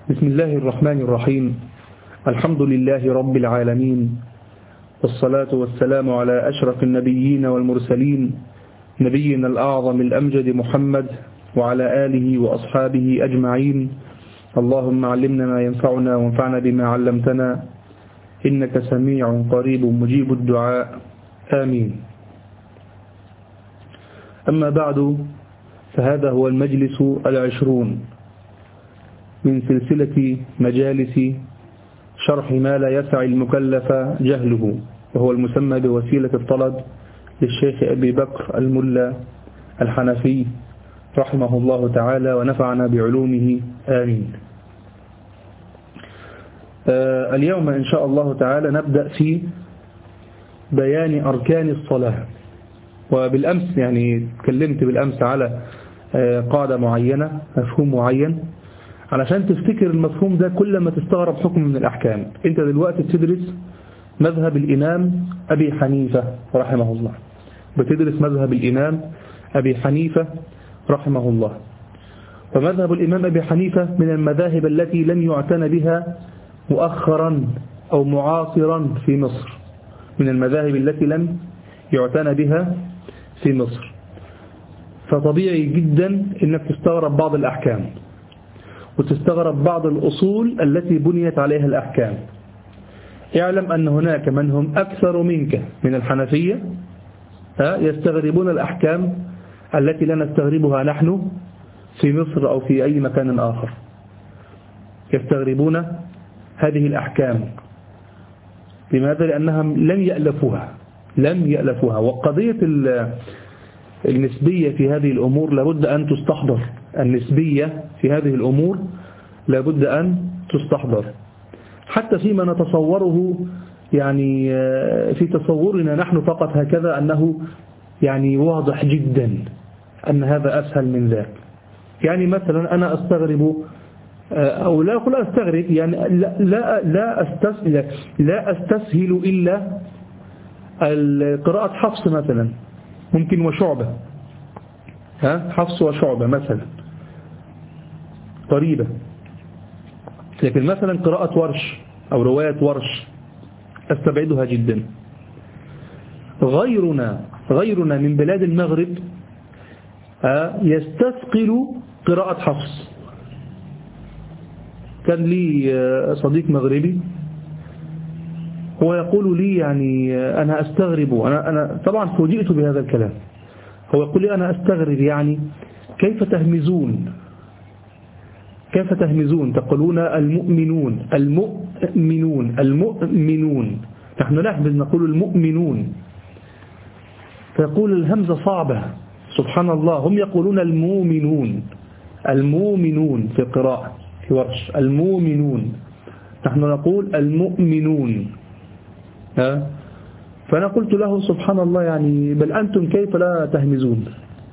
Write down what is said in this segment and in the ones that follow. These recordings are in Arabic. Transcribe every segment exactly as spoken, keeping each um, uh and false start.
بسم الله الرحمن الرحيم. الحمد لله رب العالمين، والصلاة والسلام على أشرف النبيين والمرسلين، نبينا الأعظم الأمجد محمد وعلى آله وأصحابه أجمعين. اللهم علمنا ما ينفعنا وانفعنا بما علمتنا، إنك سميع قريب مجيب الدعاء، آمين. أما بعد، فهذا هو المجلس العشرون من سلسلة مجالس شرح ما لا يسع المكلف جهله، وهو المسمى بوسيلة الطلب للشيخ أبي بكر الملا الحنفي رحمه الله تعالى ونفعنا بعلومه، آمين. آه اليوم إن شاء الله تعالى نبدأ في بيان أركان الصلاة. وبالأمس يعني تكلمت بالأمس على آه قاعدة معينة، مفهوم معين، علشان تفتكر المفهوم ده كل ما تستغرب حكم من الأحكام. أنت دلوقتي بتدرس مذهب الإمام أبي حنيفة رحمه الله، بتدرس مذهب الإمام أبي حنيفة رحمه الله. ومذهب الإمام أبي حنيفة من المذاهب التي لم يعتن بها مؤخرا أو معاصرا في مصر، من المذاهب التي لم يعتن بها في مصر. فطبيعي جدا أنك تستغرب بعض الأحكام وتستغرب بعض الأصول التي بنيت عليها الأحكام. اعلم أن هناك من هم أكثر منك من الحنفية يستغربون الأحكام التي لا نستغربها نحن في مصر أو في أي مكان آخر، يستغربون هذه الأحكام. لماذا؟ لأنهم لم يألفوها لم يألفوها وقضية النسبية في هذه الأمور لابد أن تستحضر. النسبية في هذه الأمور لابد أن تستحضر، حتى فيما نتصوره، يعني في تصورنا نحن فقط هكذا أنه يعني واضح جدا أن هذا أسهل من ذاك. يعني مثلا أنا أستغرب، أو لا أقول أستغرب، يعني لا لا لا أستسهل, لا أستسهل إلا قراءة حفص مثلا، ممكن وشعبة، ها حفص وشعبة مثلا قريبة. لكن مثلا قراءة ورش أو رواية ورش أستبعدها جدا. غيرنا غيرنا من بلاد المغرب يستثقل قراءة حفص. كان لي صديق مغربي هو يقول لي، يعني أنا أستغرب، أنا, أنا طبعا فوجئت بهذا الكلام. هو يقول لي أنا أستغرب، يعني كيف تهمزون كيف تهمزون تقولون المؤمنون المؤمنون المؤمنون نحن نحمز نقول المؤمنون. فيقول الهمزة صعبة، سبحان الله. هم يقولون المؤمنون المؤمنون في قراءة في ورش، المؤمنون، نحن نقول المؤمنون. ها؟ فأنا قلت له سبحان الله، يعني بل أنتم كيف لا تهمزون؟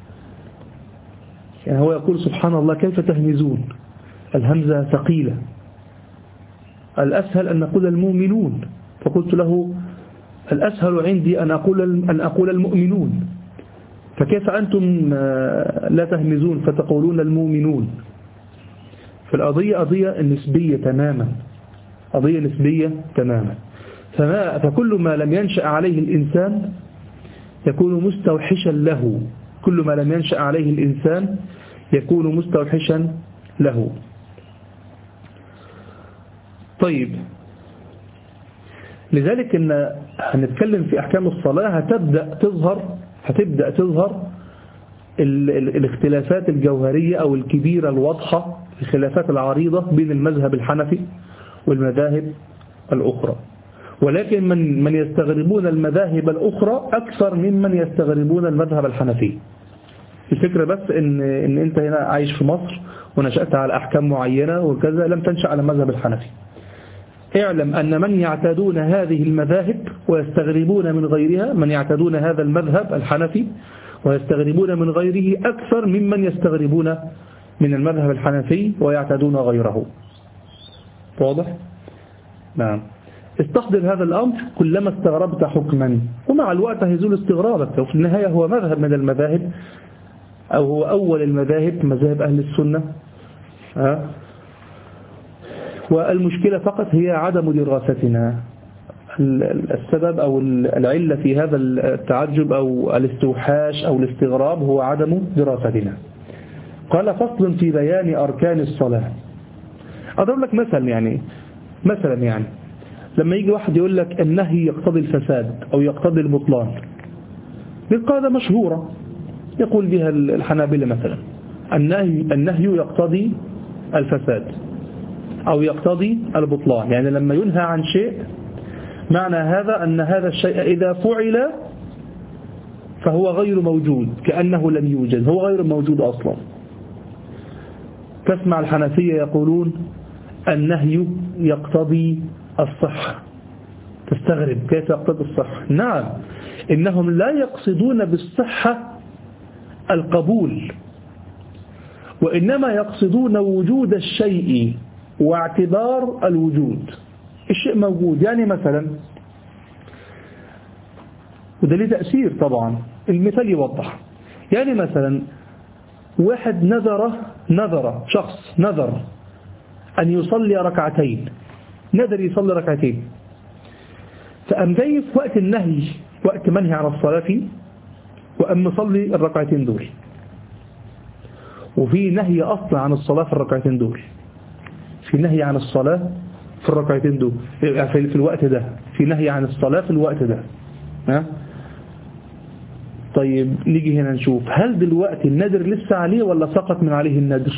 يعني هو يقول سبحان الله كيف تهمزون؟ الهمزة ثقيلة، الأسهل أن نقول المؤمنون. فقلت له الأسهل عندي أن أقول أن أقول المؤمنون، فكيف أنتم لا تهمزون فتقولون المؤمنون؟ فالقضية قضية نسبية تماما، قضية نسبية تماما. فما فكل ما لم ينشأ عليه الإنسان يكون مستوحشا له، كل ما لم ينشأ عليه الإنسان يكون مستوحشا له. طيب، لذلك إن هنتكلم في أحكام الصلاة هتبدأ تظهر هتبدأ تظهر ال ال الاختلافات الجوهرية أو الكبيرة الواضحة، الخلافات العريضة بين المذهب الحنفي والمذاهب الأخرى. ولكن من من يستغربون المذاهب الأخرى أكثر ممن يستغربون المذهب الحنفي. الفكرة بس إن إن أنت هنا عايش في مصر ونشأت على أحكام معينة وكذا، لم تنشأ على المذهب الحنفي. اعلم أن من يعتادون هذه المذاهب ويستغربون من غيرها، من يعتادون هذا المذهب الحنفي ويستغربون من غيره أكثر ممن يستغربون من المذهب الحنفي ويعتادون غيره. واضح؟ نعم. استحضر هذا الأمر كلما استغربت حكما، ومع الوقت هيزول استغرابك. وفي النهاية هو مذهب من المذاهب، أو هو أول المذاهب، مذاهب أهل السنة. ها والمشكلة فقط هي عدم دراستنا. السبب أو العلة في هذا التعجب أو الاستوحاش أو الاستغراب هو عدم دراستنا. قال فصل في بيان أركان الصلاة. أضرب لك مثلا يعني مثلا يعني لما يجي واحد يقول لك النهي يقتضي الفساد أو يقتضي البطلان، بالقاعدة مشهورة يقول بها الحنابلة مثلا النهي النهي يقتضي الفساد أو يقتضي البطلان، يعني لما ينهى عن شيء معنى هذا أن هذا الشيء إذا فعل فهو غير موجود، كأنه لم يوجد، هو غير موجود أصلا. تسمع الحنفية يقولون النهي يقتضي الصحة، تستغرب كيف يقتضي الصحة؟ نعم، إنهم لا يقصدون بالصحة القبول، وإنما يقصدون وجود الشيء واعتبار الوجود. الشيء موجود، يعني مثلا، وده ليه تأثير طبعا، المثال يوضح. يعني مثلا واحد نذر نذر شخص نذر أن يصلي ركعتين، نذر يصلي ركعتين، فأم جاي في وقت النهي، وقت منهي عن الصلاة فيه، وأم مصلي الركعتين دول، وفي نهي أصلا عن الصلاة في الركعتين دول، في نهي عن الصلاة في الركعتين دول في الوقت ده، في نهي عن الصلاة في الوقت ده. ها؟ طيب نيجي هنا نشوف هل دلوقتي النذر لسه عليه ولا سقط من عليه النذر؟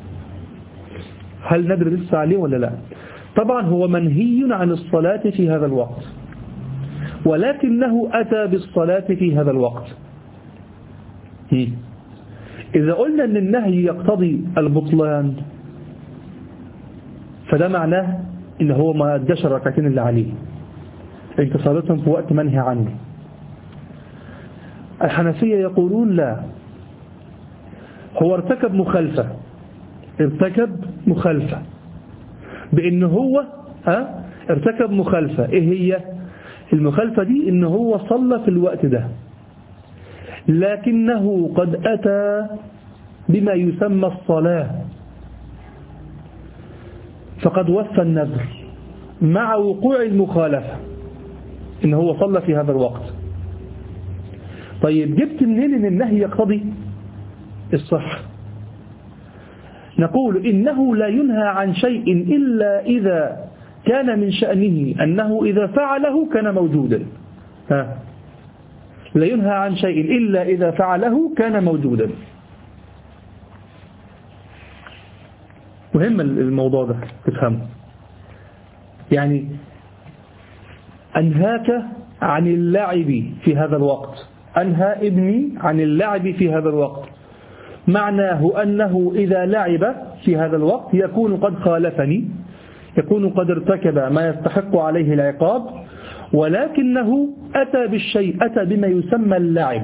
هل النذر لسه عليه ولا لا؟ طبعا هو منهي عن الصلاة في هذا الوقت، ولكنه أتى بالصلاة في هذا الوقت. إذا قلنا أن النهي يقتضي البطلان فده معناه إن هو ما أداش الركعتين اللي عليه، انت صليتهم في وقت منهي عنه. الحنفية يقولون لا، هو ارتكب مخالفة، ارتكب مخالفة بأن هو ها ارتكب مخالفة. ايه هي المخالفة دي؟ ان هو صلى في الوقت ده، لكنه قد أتى بما يسمى الصلاة، فقد وفى النذر مع وقوع المخالفة ان هو صلى في هذا الوقت. طيب جبت منين ان النهي يقتضي الصحة؟ نقول إنه لا ينهى عن شيء إلا إذا كان من شأنه أنه إذا فعله كان موجودا. ها. لا ينهى عن شيء إلا إذا فعله كان موجودا. مهم الموضوع ده تفهمه. يعني أنهاك عن اللعب في هذا الوقت، أنهى ابني عن اللعب في هذا الوقت، معناه أنه إذا لعب في هذا الوقت يكون قد خالفني، يكون قد ارتكب ما يستحق عليه العقاب، ولكنه أتى بالشيء، أتى بما يسمى اللعب.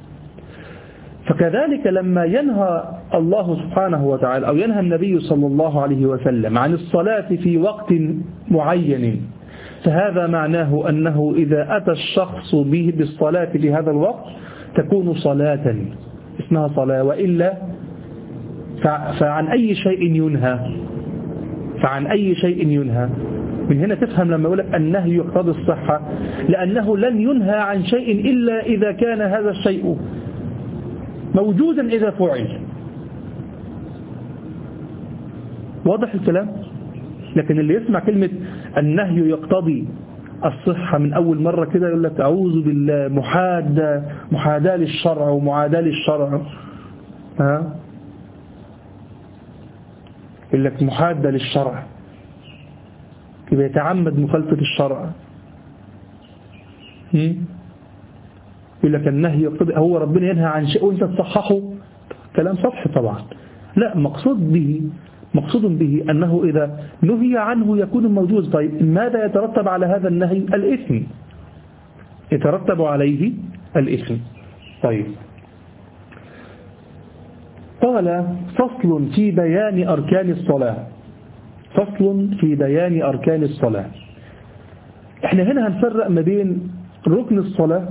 فكذلك لما ينهى الله سبحانه وتعالى أو ينهى النبي صلى الله عليه وسلم عن الصلاة في وقت معين، فهذا معناه أنه إذا أتى الشخص به بالصلاة في هذا الوقت تكون صلاة اسمها صلاة، وإلا فعن أي شيء ينهى، فعن أي شيء ينهى. من هنا تفهم لما يقول لك النهي يقتضي الصحة، لأنه لن ينهى عن شيء إلا إذا كان هذا الشيء موجودا إذا فعل. واضح الكلام؟ لكن اللي يسمع كلمة النهي يقتضي الصحة من أول مرة كده يقول لك أعوذ بالله، محادة محاداة للشرع ومعاداة للشرع. ها؟ يقول لك محادة للشرع، يبقى يتعمد مخالفة الشرع. يقول لك النهي يقتضي، هو ربنا ينهى عن شيء وانت تصححه، كلام سطحي طبعا. لا، مقصود به مقصود به أنه إذا نهي عنه يكون موجود. طيب ماذا يترتب على هذا النهي؟ الإثم، يترتب عليه الإثم. طيب قال فصل في بيان أركان الصلاة، فصل في بيان أركان الصلاة. احنا هنا هنفرق ما بين ركن الصلاة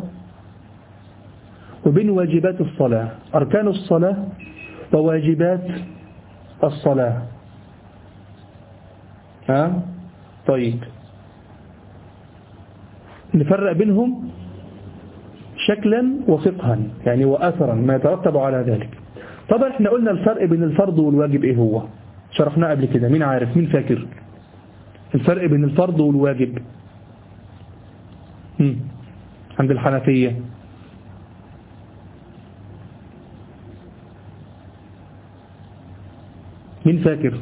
وبين واجبات الصلاة، أركان الصلاة وواجبات الصلاة. ها طيب نفرق بينهم شكلا وفقها يعني وأثرا ما يترتب على ذلك. طبعا احنا قلنا الفرق بين الفرض والواجب ايه هو؟ شرحناه قبل كده، مين عارف؟ مين فاكر الفرق بين الفرض والواجب هم. عند الحنفية؟ مين فاكر؟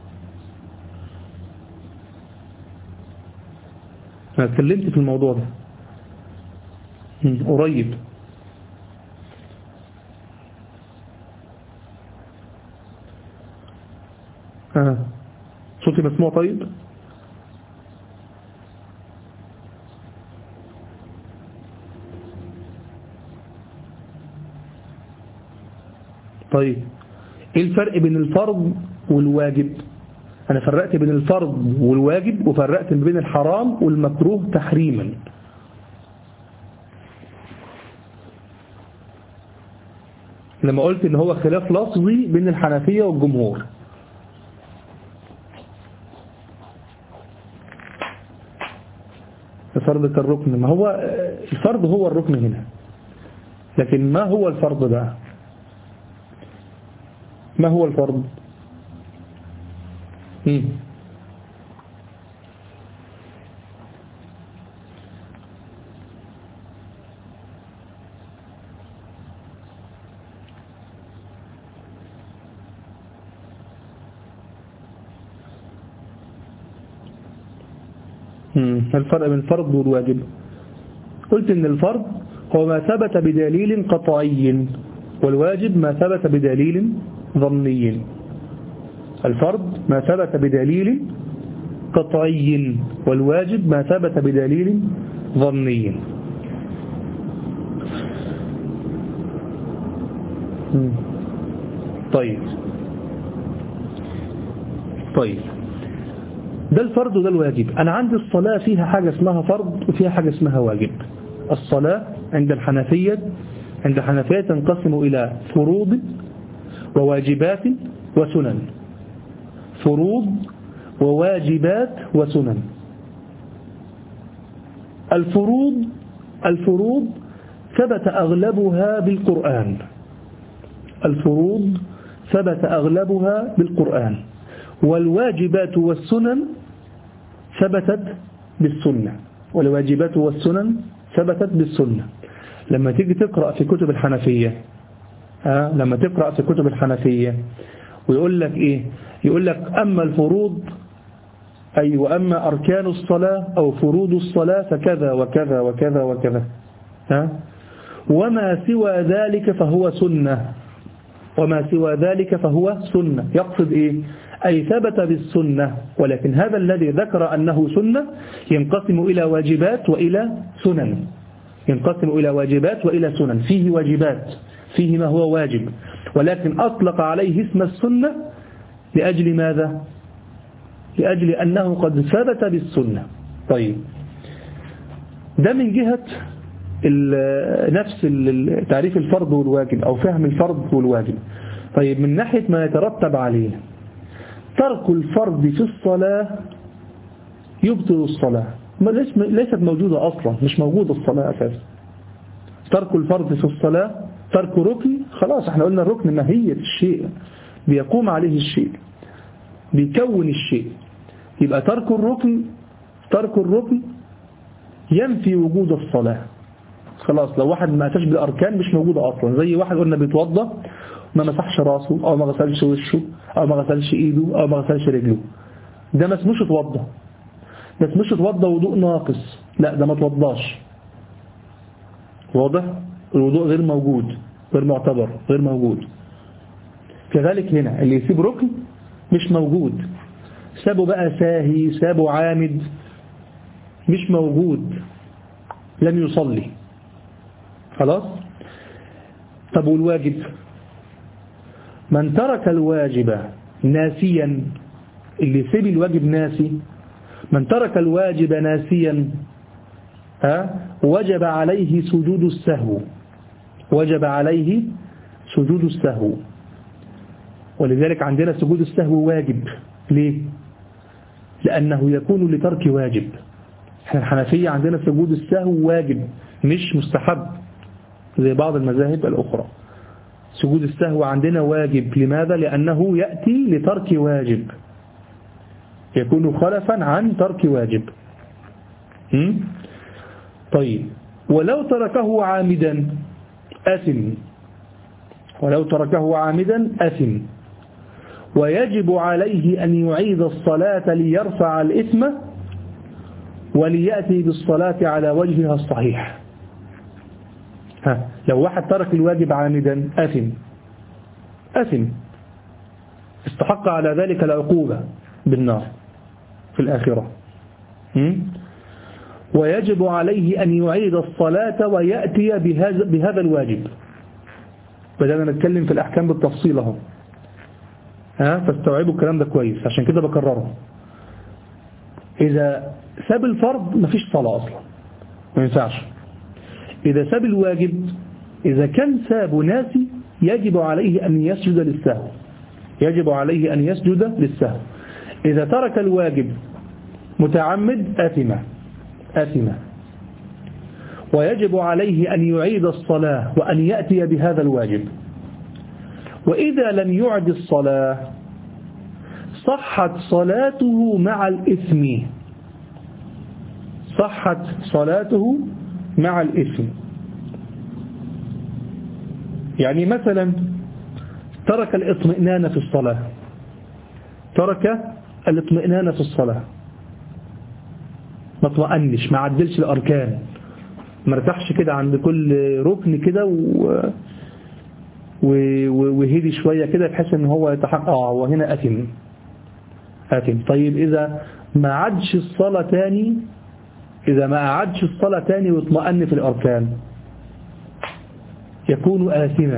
أنا اتكلمت في الموضوع ده قريب. آه. صوتي مسموع طيب؟ طيب ايه الفرق بين الفرض والواجب؟ أنا فرقت بين الفرض والواجب وفرقت بين الحرام والمكروه تحريما. لما قلت إن هو خلاف لفظي بين الحنفية والجمهور. الفرض كالركن، ما هو الفرض هو الركن هنا، لكن ما هو الفرض بقى؟ ما هو الفرض؟ مم. الفرق بين الفرض والواجب، قلت ان الفرض هو ما ثبت بدليل قطعي والواجب ما ثبت بدليل ظني. الفرض ما ثبت بدليل قطعي والواجب ما ثبت بدليل ظني. طيب طيب ده الفرض وده الواجب. أنا عندي الصلاة فيها حاجة اسمها فرض وفيها حاجة اسمها واجب. الصلاة عند الحنفية عند الحنفية تنقسم إلى فروض وواجبات وسنن. فروض وواجبات وسنن. الفروض الفروض ثبت أغلبها بالقرآن. الفروض ثبت أغلبها بالقرآن، والواجبات والسنن ثبتت بالسنة. والواجبات والسنن ثبتت بالسنة. لما تيجي تقرأ في كتب الحنفية ها لما تقرأ في كتب الحنفية ويقول لك إيه؟ يقول لك أما الفروض أي وأما أركان الصلاة أو فروض الصلاة فكذا وكذا وكذا وكذا ها وما سوى ذلك فهو سنة. وما سوى ذلك فهو سنة. يقصد إيه؟ أي ثبت بالسنة، ولكن هذا الذي ذكر أنه سنة ينقسم إلى واجبات وإلى سنن. ينقسم إلى واجبات وإلى سنن. فيه واجبات، فيه ما هو واجب، ولكن أطلق عليه اسم السنة لأجل ماذا؟ لأجل أنه قد ثبت بالسنة. طيب ده من جهة نفس تعريف الفرض والواجب أو فهم الفرض والواجب. طيب من ناحية ما يترتب عليه، ترك الفرض في الصلاة يبطل الصلاة. ليست موجودة أصلا، مش موجودة الصلاة أساسا. ترك الفرض في الصلاة ترك ركن، خلاص احنا قلنا الركن ماهية الشيء، بيقوم عليه الشيء، بيكون الشيء. يبقى ترك الركن ترك الركن ينفي وجود الصلاة. خلاص لو واحد ما أتاش بالأركان مش موجودة أصلا. زي واحد قلنا بيتوضى ما مسحش راسه أو ما غسلش وشه أو ما غسلش إيده أو ما غسلش رجله، ده ما اسموش اتوضى. ما اسموش اتوضى وضوء ناقص، لا ده ما اتوضاش. واضح؟ الوضوء غير موجود، غير معتبر، غير موجود. كذلك هنا اللي يسيب ركن مش موجود، سابه بقى ساهي سابه عامد مش موجود، لم يصلي. خلاص. طب والواجب؟ من ترك الواجب ناسيا، اللي يسيب الواجب ناسي، من ترك الواجب ناسيا ها وجب عليه سجود السهو. وجب عليه سجود السهو. ولذلك عندنا سجود السهو واجب. ليه؟ لأنه يكون لترك واجب. احنا الحنفية عندنا سجود السهو واجب مش مستحب زي بعض المذاهب الأخرى. سجود السهو عندنا واجب. لماذا؟ لأنه يأتي لترك واجب، يكون خلفا عن ترك واجب. م? طيب ولو تركه عامدا أثم، ولو تركه عامدا أثم، ويجب عليه أن يعيد الصلاة ليرفع الإثم وليأتي بالصلاة على وجهها الصحيح. ها لو واحد ترك الواجب عامدا أثم، أثم استحق على ذلك العقوبة بالنار في الآخرة. م? ويجب عليه أن يعيد الصلاة ويأتي بهذا, بهذا الواجب. بدأنا نتكلم في الأحكام بالتفصيل اهو، ها فاستوعبوا الكلام ده كويس عشان كده بكرره. إذا ساب الفرض مفيش صلاة أصلا، ما ينفعش. إذا ساب الواجب، إذا كان ساب ناسي يجب عليه أن يسجد للسهو، يجب عليه أن يسجد للسهو. إذا ترك الواجب متعمد آثم، آثم، ويجب عليه أن يعيد الصلاة وأن يأتي بهذا الواجب. وإذا لم يعد الصلاة صحت صلاته مع الإثم، صحت صلاته مع الإثم. يعني مثلا ترك الاطمئنان في الصلاة، ترك الاطمئنان في الصلاة، ما اطمئنش، ما عدلش الأركان، ما ارتاحش كده عند كل ركن كده و... وهدي شوية كده بحيث ان هو يتحقق وهنا أثم، آثم. طيب إذا ما عادش الصلاة تاني، إذا ما أعادش الصلاة تاني واطمأن في الأركان يكون آثما،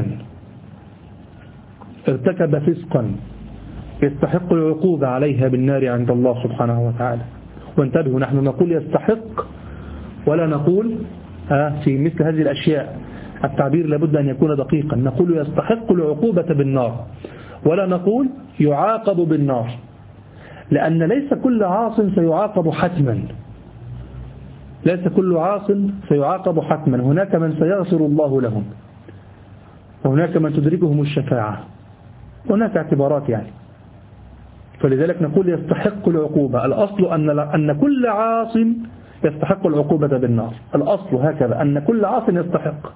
ارتكب فسقا يستحق العقوبة عليها بالنار عند الله سبحانه وتعالى. وانتبهوا، نحن نقول يستحق ولا نقول في مثل هذه الأشياء التعبير لابد أن يكون دقيقا. نقول يستحق العقوبة بالنار ولا نقول يعاقب بالنار، لأن ليس كل عاص سيعاقب حتما، ليس كل عاص سيعاقب حتما. هناك من سيغفر الله لهم، وهناك من تدركهم الشفاعة، هناك اعتبارات يعني. فلذلك نقول يستحق العقوبة. الأصل أن أن كل عاص يستحق العقوبة بالنار، الأصل هكذا أن كل عاص يستحق.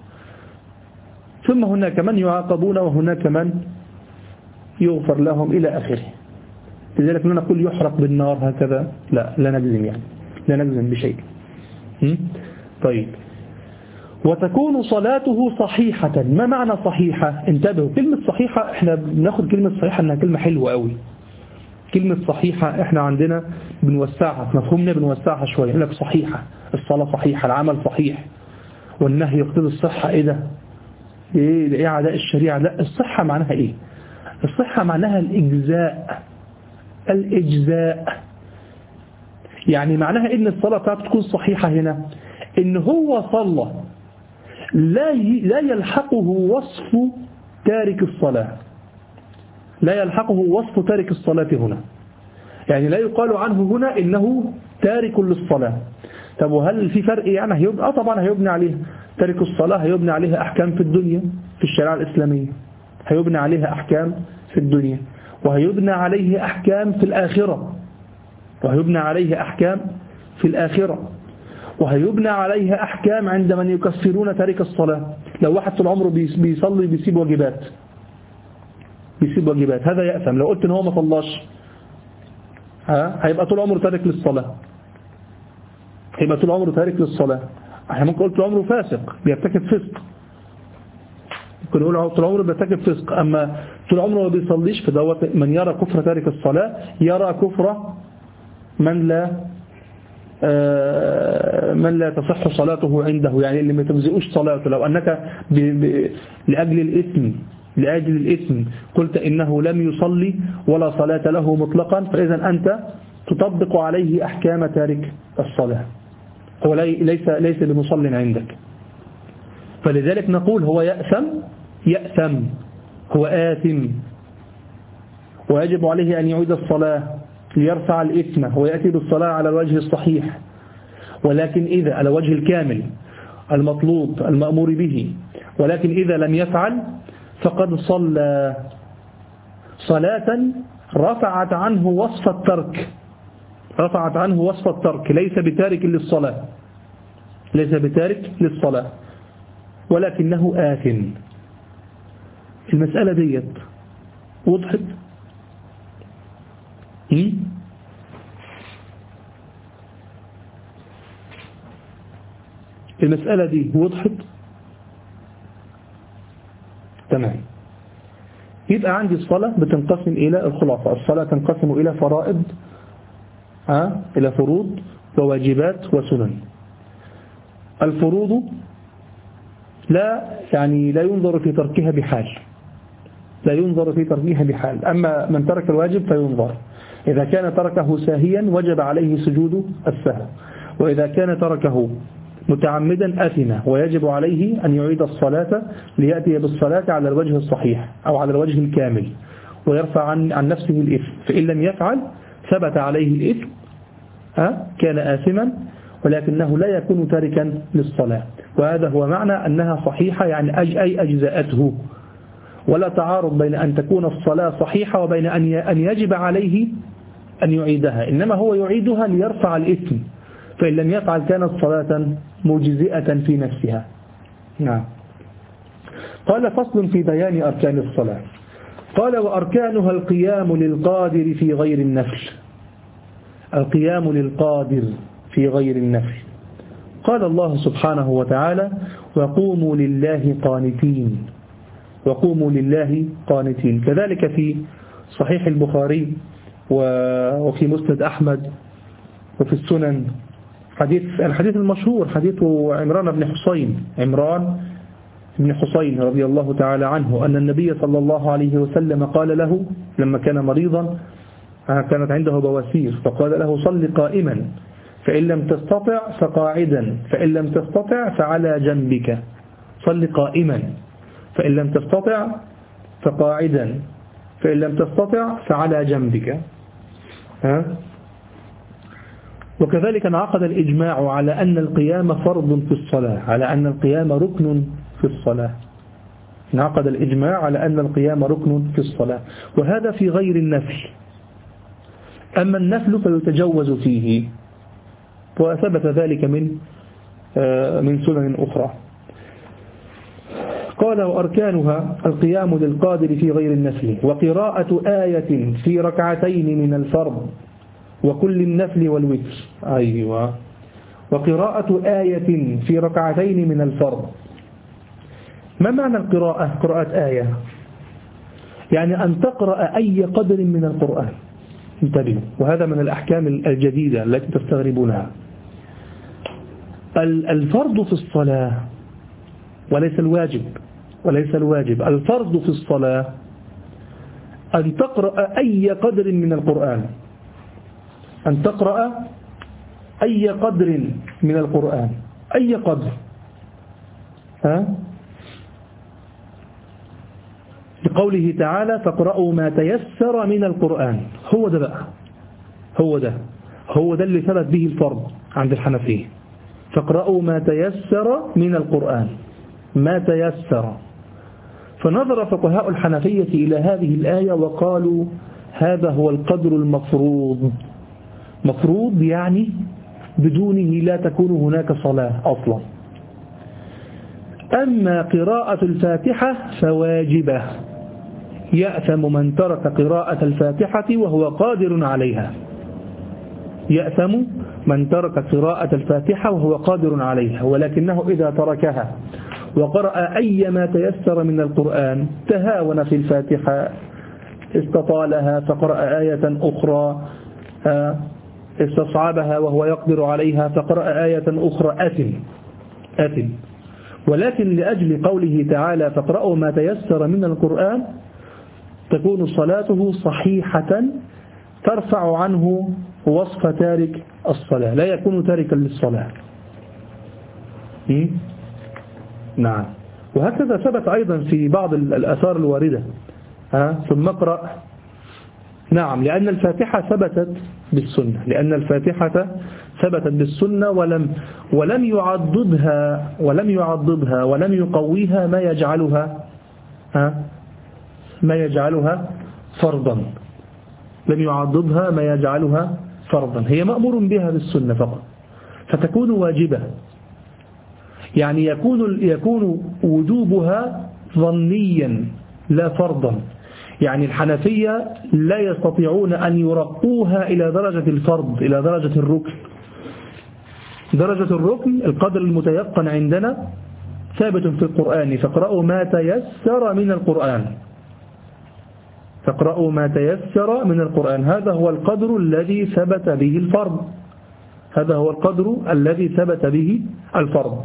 ثم هناك من يعاقبون وهناك من يغفر لهم إلى آخره. لذلك لا نقول يحرق بالنار هكذا، لا لا نجزم يعني، لا نجزم بشيء. طيب وتكون صلاته صحيحة. ما معنى صحيحة؟ انتبهوا، كلمة صحيحة احنا بناخد كلمة صحيحة انها كلمة حلوة قوي. كلمة صحيحة احنا عندنا بنوسعها في مفهومنا، بنوسعها شوية، يقول لك صحيحة الصلاة صحيحة، العمل صحيح، والنهي يقتضي الصحة. ايه ده؟ ايه ايه عداء الشريعة؟ لا، الصحة معناها ايه؟ الصحة معناها الإجزاء، الإجزاء. يعني معناها ان الصلاة بتاعته تكون صحيحة هنا ان هو صلى لا لا يلحقه وصف تارك الصلاة، لا يلحقه وصف تارك الصلاة هنا. يعني لا يقال عنه هنا إنه تارك للصلاة. طب وهل في فرق يعني؟ هيبنى آه طبعا هيبنى عليها تارك الصلاة، هيبنى عليها أحكام في الدنيا في الشريعة الإسلامية، هيبنى عليها أحكام في الدنيا، وهيبنى عليه أحكام في الآخرة، وهيبنى عليه أحكام في الآخرة وهيبنى عليها أحكام عند من يكفرون تارك الصلاة. لو واحد طول عمره بيصلي بيسيب واجبات، بيسيب واجبات، هذا يأثم. لو قلت ان هو ما صلاش ها هيبقى طول عمره تارك للصلاة، هيبقى طول عمره تارك للصلاة. احنا ممكن قلت طول عمره فاسق بيرتكب فسق، ممكن نقول طول عمره بيرتكب فسق. اما طول عمره ما بيصليش فدوت من يرى كفر تارك الصلاة يرى كفر من لا من لا تصح صلاته عنده، يعني اللي ما تجزئوش صلاته. لو أنك ب... ب... لأجل الإثم لأجل الإثم قلت إنه لم يصلي ولا صلاة له مطلقا، فإذا أنت تطبق عليه أحكام تارك الصلاة، هو ليس ليس بمصل عندك. فلذلك نقول هو يأثم، يأثم هو آثم، ويجب عليه أن يعيد الصلاة ليرفع الإثم ويأتي بالصلاة على الوجه الصحيح، ولكن إذا على وجه الكامل المطلوب المأمور به، ولكن إذا لم يفعل فقد صلى صلاة رفعت عنه وصف الترك، رفعت عنه وصف الترك، ليس بتارك للصلاة، ليس بتارك للصلاة ولكنه آثم. المسألة ديت وضحت؟ المسألة دي وضحت؟ تمام. يبقى عندي الصلاة بتنقسم إلى الخلاصة، الصلاة تنقسم إلى فرائض، ها إلى فروض وواجبات وسنن. الفروض لا يعني لا ينظر في تركها بحال، لا ينظر في تركها بحال. أما من ترك الواجب فينظر، إذا كان تركه ساهيا وجب عليه سجود السهو، وإذا كان تركه متعمدا أثم ويجب عليه أن يعيد الصلاة ليأتي بالصلاة على الوجه الصحيح أو على الوجه الكامل ويرفع عن, عن نفسه الإثم. فإن لم يفعل ثبت عليه الإثم، ها كان آثما، ولكنه لا يكون تاركا للصلاة. وهذا هو معنى أنها صحيحة، يعني أج أي أجزاءته، ولا تعارض بين أن تكون الصلاة صحيحة وبين أن يجب عليه أن يعيدها، إنما هو يعيدها ليرفع الإثم، فإن لم يفعل كانت صلاة مجزئة في نفسها. نعم. قال فصل في بيان أركان الصلاة. قال وأركانها القيام للقادر في غير النفل، القيام للقادر في غير النفل. قال الله سبحانه وتعالى وقوموا لله قانتين، وقوموا لله قانتين. كذلك في صحيح البخاري وفي مسند أحمد وفي السنن حديث الحديث المشهور حديث عمران بن حسين عمران بن حسين رضي الله تعالى عنه أن النبي صلى الله عليه وسلم قال له لما كان مريضا، كانت عنده بواسير، فقال له صل قائما فإن لم تستطع فقاعدا فإن لم تستطع فعلى جنبك، صل قائما فإن لم تستطع فقاعدا فإن لم تستطع فعلى جنبك. ها؟ وكذلك انعقد الإجماع على أن القيام فرض في الصلاة، على أن القيام ركن في الصلاة. انعقد الإجماع على أن القيام ركن في الصلاة، وهذا في غير النفل. أما النفل فيتجوز فيه، وثبت ذلك من من سنن أخرى. قال وأركانها القيام للقادر في غير النفل، وقراءة آية في ركعتين من الفرض وكل النفل والوتر. أيوة. وقراءة آية في ركعتين من الفرض. ما معنى القراءة؟ قراءة آية يعني أن تقرأ أي قدر من القرآن. انتبهوا، وهذا من الأحكام الجديدة التي تستغربونها. الفرض في الصلاة وليس الواجب، وليس الواجب الفرض في الصلاة أن تقرأ أي قدر من القرآن، أن تقرأ أي قدر من القرآن، أي قدر. ها؟ لقوله تعالى فاقرأوا ما تيسر من القرآن. هو ده بقى، هو ده هو ده اللي ثبت به الفرض عند الحنفية. فاقرأوا ما تيسر من القرآن، ما تيسر. فنظر فقهاء الحنفية إلى هذه الآية وقالوا هذا هو القدر المفروض. مفروض يعني بدونه لا تكون هناك صلاة أصلا. أما قراءة الفاتحة فواجبة، يأثم من ترك قراءة الفاتحة وهو قادر عليها، يأثم من ترك قراءة الفاتحة وهو قادر عليها، ولكنه إذا تركها وقرأ أي ما تيسر من القرآن، تهاون في الفاتحة، استطالها فقرأ آية أخرى، استصعبها وهو يقدر عليها فقرأ آية أخرى، أثم أثم. ولكن لأجل قوله تعالى فاقرأوا ما تيسر من القرآن تكون صلاته صحيحة ترفع عنه وصف تارك الصلاة، لا يكون تاركا للصلاة. نعم. وهكذا ثبت أيضا في بعض الآثار الواردة، ها ثم اقرأ نعم، لأن الفاتحة ثبتت بالسنة، لأن الفاتحة ثبتت بالسنة ولم ولم يعضدها ولم يعضدها ولم يقويها ما يجعلها ها ما يجعلها فرضا، لم يعضدها ما يجعلها فرضا، هي مأمور بها بالسنة فقط، فتكون واجبة، يعني يكون يكون وجوبها ظنيا لا فرضا. يعني الحنفية لا يستطيعون أن يرقوها إلى درجة الفرض، إلى درجة الركن. درجة الركن القدر المتيقن عندنا ثابت في القرآن، فاقرأوا ما تيسر من القرآن، فاقرأوا ما تيسر من القرآن، هذا هو القدر الذي ثبت به الفرض، هذا هو القدر الذي ثبت به الفرض.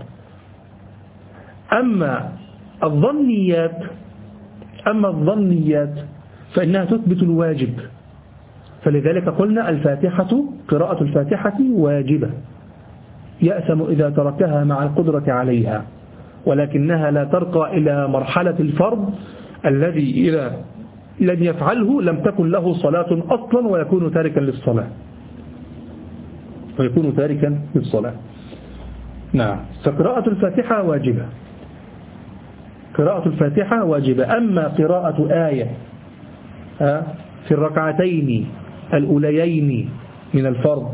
أما الظنيات أما الظنيات فإنها تثبت الواجب، فلذلك قلنا الفاتحة قراءة الفاتحة واجبة، يأثم إذا تركها مع القدرة عليها، ولكنها لا ترقى إلى مرحلة الفرض الذي إذا لم يفعله لم تكن له صلاة أصلا ويكون تاركا للصلاة ويكون تاركا للصلاة. نعم، فقراءة الفاتحة واجبة، قراءة الفاتحة واجبة. أما قراءة آية في الركعتين الأوليين من الفرض،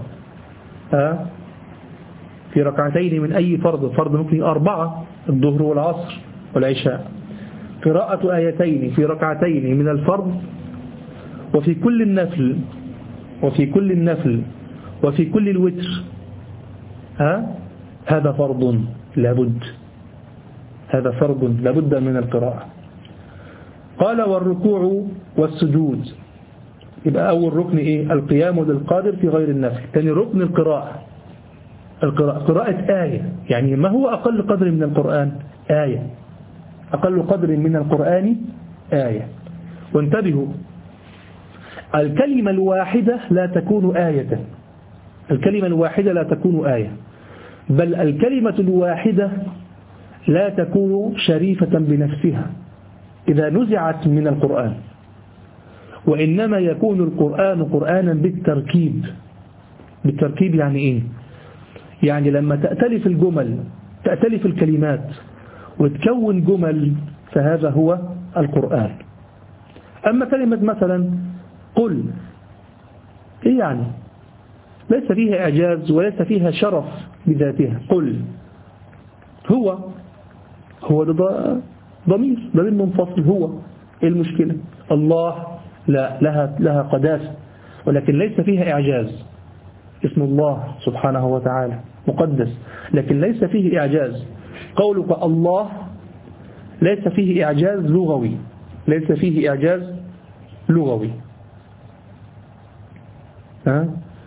في ركعتين من أي فرض، فرض ممكن أربعة، الظهر والعصر والعشاء، قراءة آيتين في ركعتين من الفرض وفي كل النفل وفي كل النفل وفي كل الوتر، ها هذا فرض لابد، هذا فرض لابد من القراءة. قال والركوع والسجود، يبقى أول ركن إيه؟ القيام للقادر في غير النفل. ثاني ركن القراءة، القراءة قراءة آية، يعني ما هو أقل قدر من القرآن؟ آية، أقل قدر من القرآن آية. وانتبهوا، الكلمة الواحدة لا تكون آية، الكلمة الواحدة لا تكون آية، بل الكلمة الواحدة لا تكون شريفة بنفسها إذا نزعت من القرآن، وإنما يكون القرآن قرآنا بالتركيب. بالتركيب يعني إيه؟ يعني لما تأتلف الجمل، تأتلف الكلمات وتكون جمل، فهذا هو القرآن. أما كلمة مثلا قل، إيه يعني؟ ليس فيها إعجاز وليس فيها شرف بذاتها. قل هو هو ده ضمير ضمير منفصل، هو إيه المشكلة؟ الله لا، لها لها قداسة ولكن ليس فيها إعجاز. اسم الله سبحانه وتعالى مقدس لكن ليس فيه إعجاز. قولك الله ليس فيه إعجاز لغوي، ليس فيه إعجاز لغوي. ها؟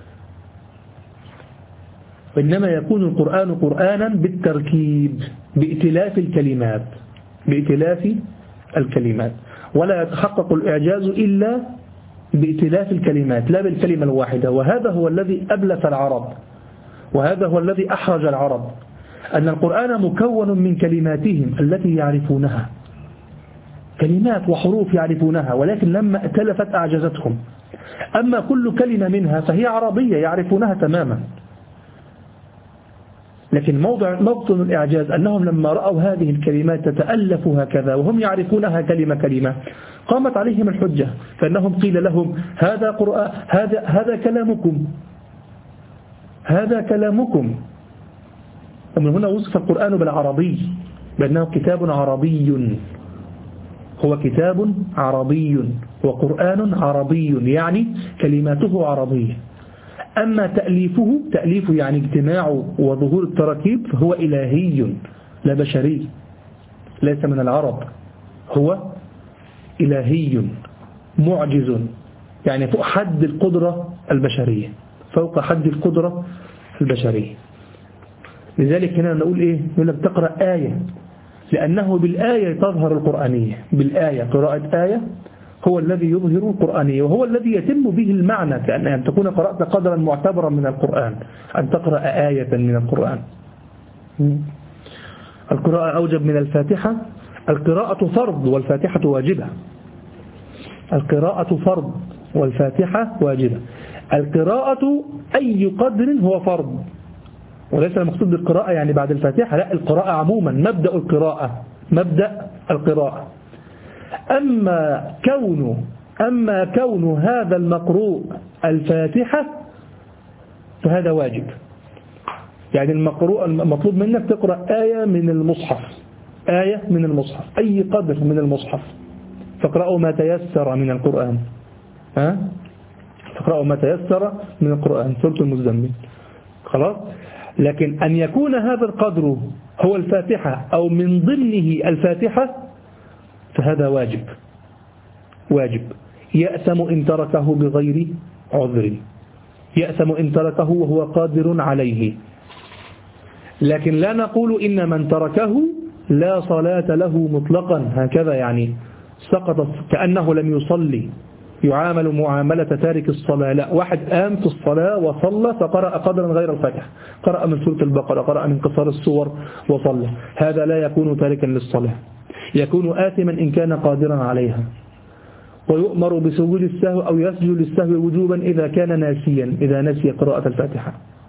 وإنما يكون القرآن قرآنا بالتركيب، بائتلاف الكلمات، بائتلاف الكلمات، ولا يتحقق الإعجاز إلا بائتلاف الكلمات لا بالكلمة الواحدة. وهذا هو الذي أبلف العرب، وهذا هو الذي أحرج العرب، أن القرآن مكون من كلماتهم التي يعرفونها، كلمات وحروف يعرفونها، ولكن لما ائتلفت أعجزتهم. أما كل كلمة منها فهي عربية يعرفونها تماما، لكن موضع موطن الإعجاز أنهم لما رأوا هذه الكلمات تتألف هكذا وهم يعرفونها كلمة كلمة، قامت عليهم الحجة، فأنهم قيل لهم هذا قرآن، هذا هذا كلامكم، هذا كلامكم. ومن هنا وصف القرآن بالعربي، بأنه كتاب عربي، هو كتاب عربي وقرآن عربي، يعني كلماته عربية. أما تأليفه، تأليف يعني اجتماع وظهور التراكيب، فهو إلهي لا بشري، ليس من العرب، هو إلهي معجز، يعني فوق حد القدرة البشرية، فوق حد القدرة البشرية. لذلك هنا نقول إيه؟ نقول لك تقرأ آية، لأنه بالآية تظهر القرآنية، بالآية قراءة آية هو الذي يظهر القرآنية، وهو الذي يتم به المعنى، كأن أن تكون قرأت قدرا معتبرا من القرآن، أن تقرأ آية من القرآن. القراءة أوجب من الفاتحة، القراءة فرض والفاتحة واجبة. القراءة فرض والفاتحة واجبة. القراءة أي قدر هو فرض، وليس المقصود بالقراءة يعني بعد الفاتحة، لا، القراءة عموما، مبدأ القراءة مبدأ القراءة. أما كون أما كون هذا المقروء الفاتحة فهذا واجب. يعني المقروء المطلوب منك تقرأ آية من المصحف، آية من المصحف، أي قدر من المصحف، فاقرأوا ما تيسر من القرآن، ها؟ فاقرأوا ما تيسر من القرآن، سورة المزمل، خلاص. لكن أن يكون هذا القدر هو الفاتحة أو من ضمنه الفاتحة فهذا واجب واجب يأثم إن تركه بغير عذر، يأثم إن تركه وهو قادر عليه. لكن لا نقول إن من تركه لا صلاة له مطلقا هكذا، يعني سقط كأنه لم يصلي، يعامل معاملة تارك الصلاة. لا، واحد قام في الصلاة وصلى فقرأ قدرا غير الفاتحة، قرأ من سورة البقرة، قرأ من قصار السور وصلى، هذا لا يكون تاركا للصلاة، يكون آثما إن كان قادرا عليها، ويؤمر بسجود السهو أو يسجد للسهو وجوبا إذا كان ناسيا، إذا نسي قراءة الفاتحة،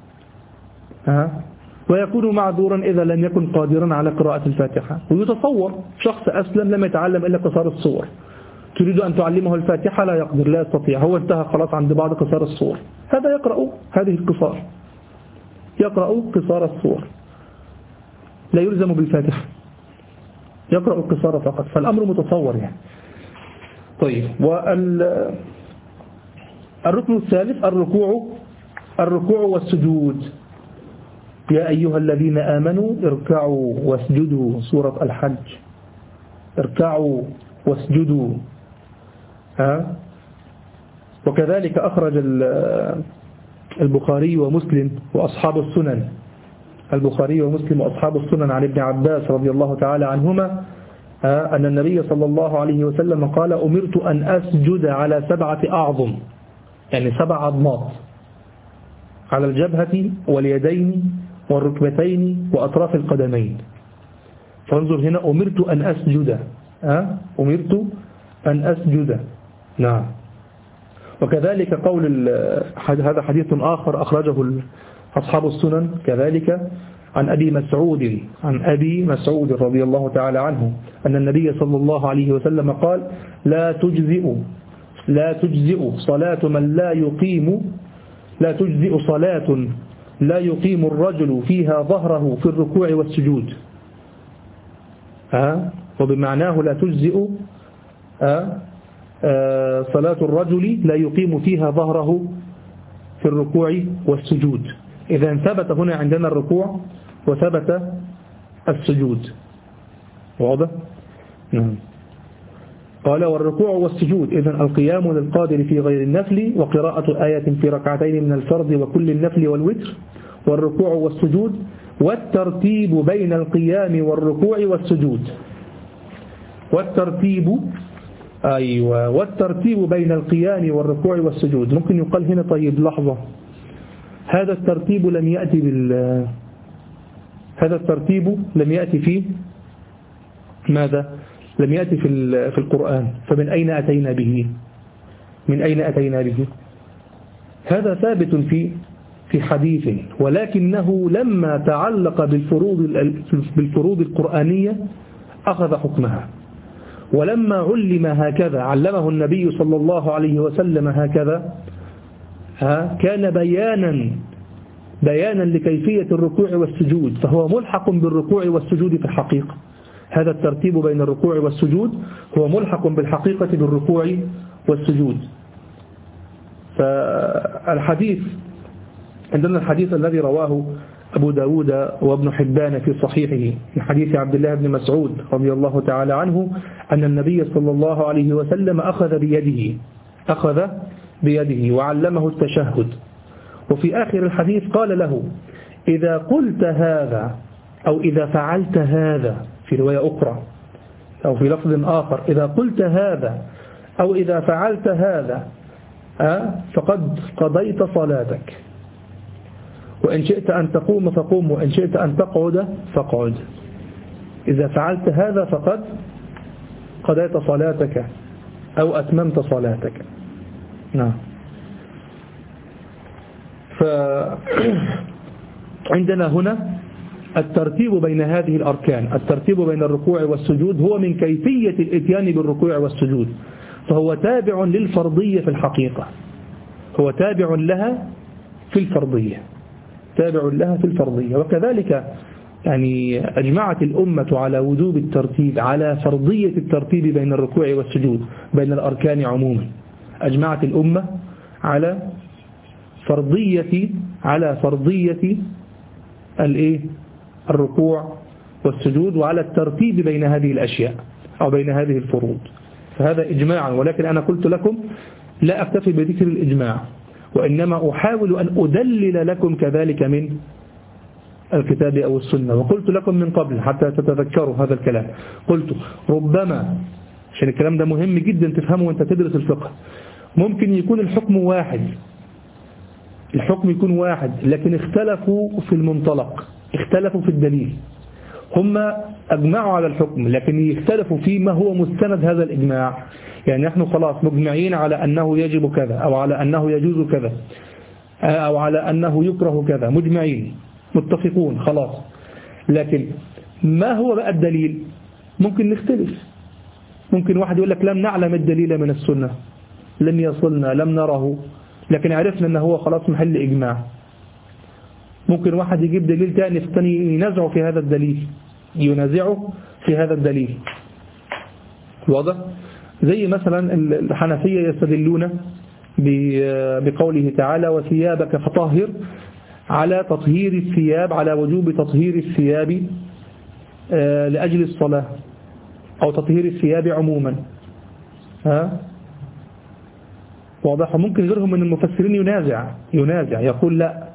ها؟ ويكون معذورا إذا لم يكن قادرا على قراءة الفاتحة. ويتصور شخص أسلم لم يتعلم إلا قصار السور، تريد أن تعلمه الفاتحة لا يقدر، لا يستطيع، هو انتهى خلاص عند بعض قصار السور، هذا يقرأ هذه القصار، يقرأ قصار السور، لا يلزم بالفاتحة، يقرأ القصار فقط، فالأمر متصور يعني. طيب، والركن الثالث الركوع الركوع والسجود. يا أيها الذين آمنوا اركعوا واسجدوا، سورة الحج، اركعوا واسجدوا، ها؟ وكذلك أخرج البخاري ومسلم وأصحاب السنن، البخاري ومسلم وأصحاب السنن عن ابن عباس رضي الله تعالى عنهما أن النبي صلى الله عليه وسلم قال: أمرت أن أسجد على سبعة أعظم، يعني سبع عظمات، على الجبهة واليدين والركبتين وأطراف القدمين. فانظر هنا، أمرت أن أسجد، أه؟ أمرت أن أسجد، نعم. وكذلك قول هذا حديث آخر أخرجه أصحاب السنن كذلك عن أبي مسعود عن أبي مسعود رضي الله تعالى عنه أن النبي صلى الله عليه وسلم قال: لا تجزئ لا تجزئ صلاة من لا يقيم لا تجزئ صلاة لا يقيم الرجل فيها ظهره في الركوع والسجود. ها؟ وبمعناه لا تجزئ ها؟ صلاة الرجل لا يقيم فيها ظهره في الركوع والسجود. إذا ثبت هنا عندنا الركوع وثبت السجود، واضح؟ نعم. قال: والركوع والسجود إذن القيام للقادر في غير النفل، وقراءة آية في ركعتين من الفرض وكل النفل والوتر، والركوع والسجود، والترتيب بين القيام والركوع والسجود، والترتيب أيوة والترتيب بين القيام والركوع والسجود. ممكن يقال هنا طيب لحظة، هذا الترتيب لم يأتي بال هذا الترتيب لم يأتي فيه ماذا؟ لم يأتي في في القرآن، فمن أين أتينا به؟ من أين أتينا به؟ هذا ثابت في في حديث، ولكنه لما تعلق بالفروض بالفروض القرآنية أخذ حكمها، ولما علم هكذا علمه النبي صلى الله عليه وسلم هكذا، ها كان بيانا بيانا لكيفية الركوع والسجود، فهو ملحق بالركوع والسجود في الحقيقة. هذا الترتيب بين الركوع والسجود هو ملحق بالحقيقة بالركوع والسجود. فالحديث عندنا الحديث الذي رواه أبو داود وابن حبان في صحيحه من حديث عبد الله بن مسعود رضي الله تعالى عنه أن النبي صلى الله عليه وسلم أخذ بيده أخذ بيده وعلمه التشهد، وفي آخر الحديث قال له: إذا قلت هذا أو إذا فعلت هذا، في رواية أخرى أو في لفظ آخر: إذا قلت هذا أو إذا فعلت هذا فقد قضيت صلاتك، وإن شئت أن تقوم فقوم، وإن شئت أن تقعد فاقعد. إذا فعلت هذا فقد قضيت صلاتك أو أتممت صلاتك. نعم. فعندنا هنا الترتيب بين هذه الأركان، الترتيب بين الركوع والسجود هو من كيفية الاتيان بالركوع والسجود، فهو تابع للفرضية في الحقيقة، هو تابع لها في الفرضية، تابع لها في الفرضية. وكذلك يعني أجمعت الأمة على وجوب الترتيب، على فرضية الترتيب بين الركوع والسجود، بين الأركان عموما. أجمعت الأمة على فرضية على فرضية الإيه؟ الركوع والسجود، وعلى الترتيب بين هذه الأشياء أو بين هذه الفروض. فهذا إجماعا، ولكن أنا قلت لكم لا أكتفي بذكر الإجماع، وإنما أحاول أن أدلل لكم كذلك من الكتاب أو السنة. وقلت لكم من قبل حتى تتذكروا هذا الكلام، قلت ربما، عشان الكلام ده مهم جدا تفهمه وانت تدرس الفقه، ممكن يكون الحكم واحد، الحكم يكون واحد لكن اختلفوا في المنطلق، اختلفوا في الدليل. هم أجمعوا على الحكم لكن يختلفوا في ما هو مستند هذا الإجماع. يعني نحن خلاص مجمعين على أنه يجب كذا، أو على أنه يجوز كذا، أو على أنه يكره كذا، مجمعين متفقون خلاص. لكن ما هو بقى الدليل؟ ممكن نختلف، ممكن واحد يقول لك لم نعلم الدليل من السنة، لم يصلنا، لم نره، لكن عرفنا أنه هو خلاص محل إجماع. ممكن واحد يجيب دليل تاني ثاني ينازعه في هذا الدليل، ينازعه في هذا الدليل. واضح؟ زي مثلا الحنفية يستدلون بقوله تعالى وثيابك فطهر، على تطهير الثياب، على وجوب تطهير الثياب لأجل الصلاة، أو تطهير الثياب عموما. ها؟ واضح؟ ممكن غيرهم من المفسرين ينازع ينازع يقول لا،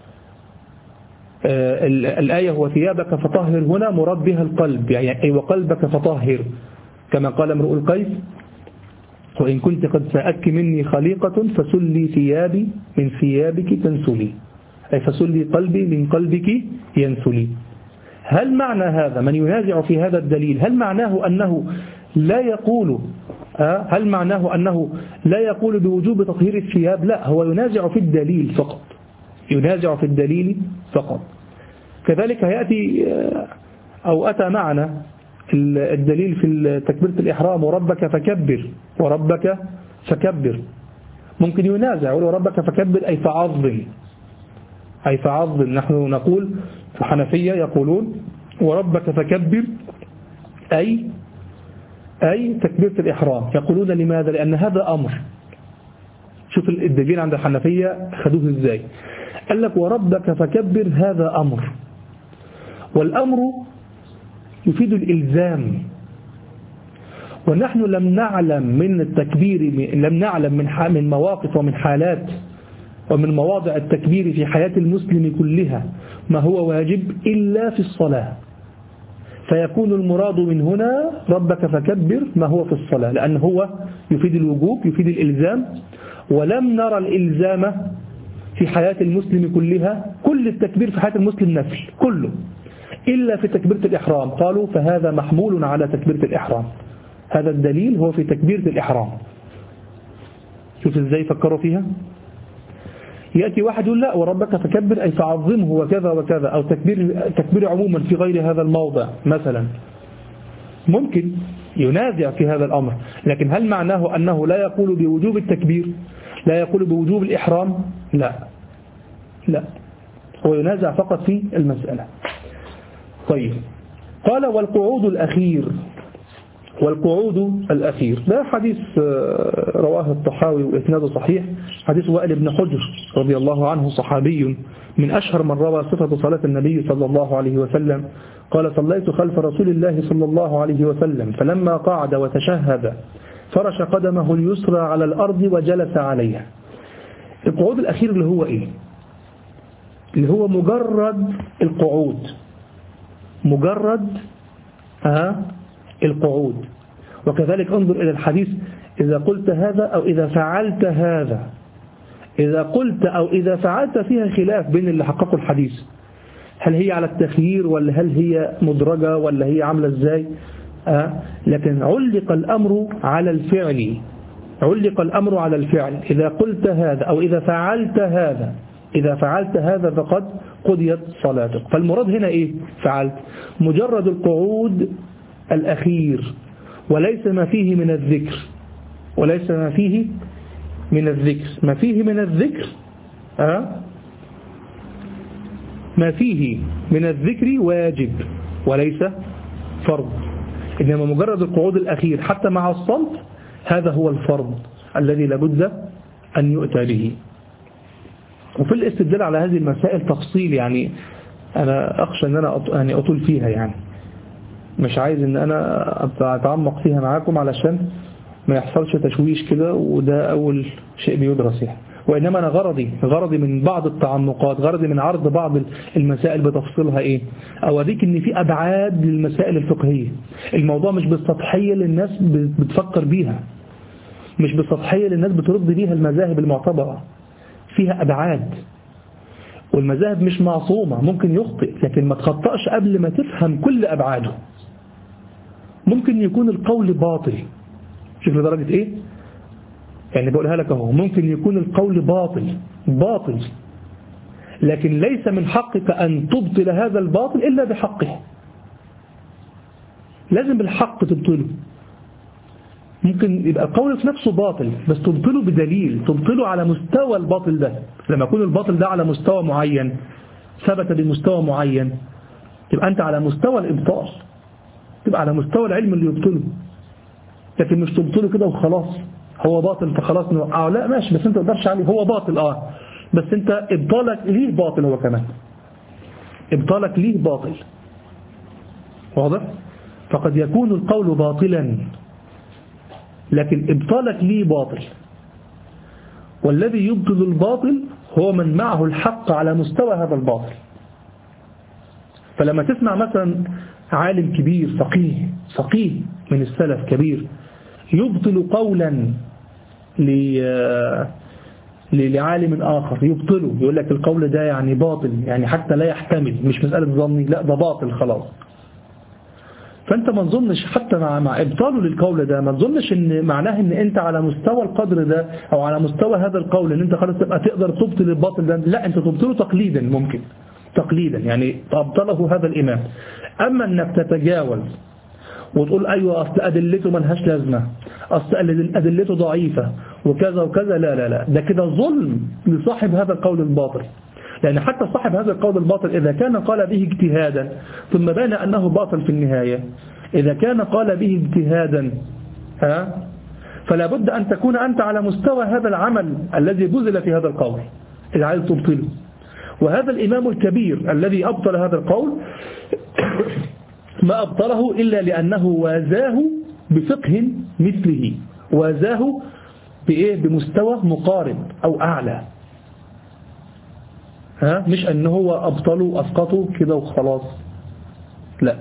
الآية هو ثيابك فطهر هنا مراد بها القلب، يعني أي وقلبك فطهر، كما قال امرؤ القيس وإن كنت قد سأك مني خليقة فسلي ثيابي من ثيابك تنسلي، أي فسلي قلبي من قلبك ينسلي. هل معنى هذا من ينازع في هذا الدليل، هل معناه أنه لا يقول هل معناه أنه لا يقول بوجوب تطهير الثياب؟ لا، هو ينازع في الدليل فقط، ينازع في الدليل فقط. كذلك يأتي أو أتى معنا الدليل في تكبيرة الإحرام وربك فكبر، وربك فكبر، ممكن ينازع يقول وربك فكبر أي فعظم، أي فعظم. نحن نقول في الحنفية يقولون وربك فكبر أي أي تكبيرة الإحرام. يقولون لماذا؟ لأن هذا أمر. شوف الدليل عند الحنفية خدوه إزاي، قال لك وربك فكبر هذا أمر، والأمر يفيد الإلزام، ونحن لم نعلم من التكبير، لم نعلم من من مواقف ومن حالات ومن مواضع التكبير في حياة المسلم كلها ما هو واجب إلا في الصلاة، فيكون المراد من هنا ربك فكبر ما هو في الصلاة، لأن هو يفيد الوجوب، يفيد الإلزام، ولم نرى الإلزام في حياة المسلم كلها، كل التكبير في حياة المسلم نفل كله إلا في تكبيرة الإحرام. قالوا فهذا محمول على تكبيرة الإحرام، هذا الدليل هو في تكبيرة الإحرام. شوف إزاي فكروا فيها. يأتي واحد يقول لا وربك فكبر أي فعظمه وكذا وكذا، أو تكبير, تكبير عموما في غير هذا الموضع مثلا، ممكن ينازع في هذا الأمر. لكن هل معناه أنه لا يقول بوجوب التكبير، لا يقول بوجوب الإحرام؟ لا لا، هو ينازع فقط في المسألة. طيب، قال والقعود الأخير، والقعود الأخير ده حديث رواه الطحاوي وإسناده صحيح، حديث وائل بن حجر رضي الله عنه، صحابي من أشهر من روى صفة صلاة النبي صلى الله عليه وسلم. قال صليت خلف رسول الله صلى الله عليه وسلم فلما قعد وتشهد فرش قدمه اليسرى على الأرض وجلس عليها. القعود الأخير اللي هو إيه؟ اللي هو مجرد القعود، مجرد آه القعود. وكذلك انظر إلى الحديث، إذا قلت هذا أو إذا فعلت هذا، إذا قلت أو إذا فعلت فيها خلاف بين اللي حققوا الحديث، هل هي على التخيير ولا هل هي مدرجة ولا هي عاملة إزاي؟ آه لكن علق الأمر على الفعل، علق الأمر على الفعل، إذا قلت هذا أو إذا فعلت هذا إذا فعلت هذا فقد قضيت صلاتك. فالمراد هنا إيه فعلت؟ مجرد القعود الأخير، وليس ما فيه من الذكر وليس ما فيه من الذكر ما فيه من الذكر أه؟ ما فيه من الذكر واجب وليس فرض، إنما مجرد القعود الأخير حتى مع الصمت هذا هو الفرض الذي لابد أن يؤتى به. وفي الاستدلال على هذه المسائل تفصيل، يعني أنا أخشى أن أنا يعني أطول فيها، يعني مش عايز أن أنا أتعمق فيها معاكم علشان ما يحصلش تشويش كده، وده أول شيء بيدرس يعني. وإنما أنا غرضي غرضي من بعض التعمقات، غرضي من عرض بعض المسائل بتفصيلها إيه، أوريك إن في أبعاد للمسائل الفقهية. الموضوع مش بالسطحية اللي الناس بتفكر بيها، مش بالسطحية اللي الناس بترد بيها المذاهب المعتبرة، فيها أبعاد. والمذاهب مش معصومة، ممكن يخطئ، لكن ما تخطأش قبل ما تفهم كل أبعاده. ممكن يكون القول باطل، شوف لدرجة إيه، يعني بقولها لك اهو، ممكن يكون القول باطل باطل لكن ليس من حقك أن تبطل هذا الباطل إلا بحقه، لازم بالحق تبطله. ممكن يبقى القول في نفسه باطل بس تبطله بدليل، تبطله على مستوى الباطل ده. لما يكون الباطل ده على مستوى معين، ثبت بمستوى معين، تبقى أنت على مستوى الإبطال، تبقى على مستوى العلم اللي يبطله، لكن مش تبطله كده وخلاص هو باطل فخلاص نوقعه. لا ماشي، بس انت ما تقدرش عليه، هو باطل اه بس انت ابطالك ليه باطل، هو كمان ابطالك ليه باطل. واضح؟ فقد يكون القول باطلا لكن ابطالك ليه باطل، والذي يبطل الباطل هو من معه الحق على مستوى هذا الباطل. فلما تسمع مثلا عالم كبير فقيه فقيه من السلف كبير يبطل قولا لعالم آخر، يبطله، يقول لك القول ده يعني باطل، يعني حتى لا يحتمل، مش مسألة ظني، لا ده باطل خلاص. فأنت ما تظنش حتى مع, مع إبطاله للقول ده، ما تظنش إن معناه إن أنت على مستوى القدر ده أو على مستوى هذا القول إن أنت خلاص تبقى تقدر تبطل الباطل ده. لا، أنت تبطله تقليدا، ممكن تقليدا، يعني أبطله هذا الإمام. أما أنك تتجاوز وتقول أيوة أصل أدلته ملهاش لازمة، أصل أدلته ضعيفة وكذا وكذا، لا لا لا، ده كده ظلم لصاحب هذا القول الباطل. لأن حتى صاحب هذا القول الباطل إذا كان قال به اجتهادا ثم بان أنه باطل في النهاية، إذا كان قال به اجتهادا ها فلا بد أن تكون أنت على مستوى هذا العمل الذي بذل في هذا القول إذا عايز تبطله. وهذا الإمام الكبير الذي أبطل هذا القول ما أبطله إلا لأنه وازاه بفقه مثله، وازاه بإيه؟ بمستوى مقارب أو أعلى، ها مش أنه هو أبطله أسقطه كده وخلاص، لا.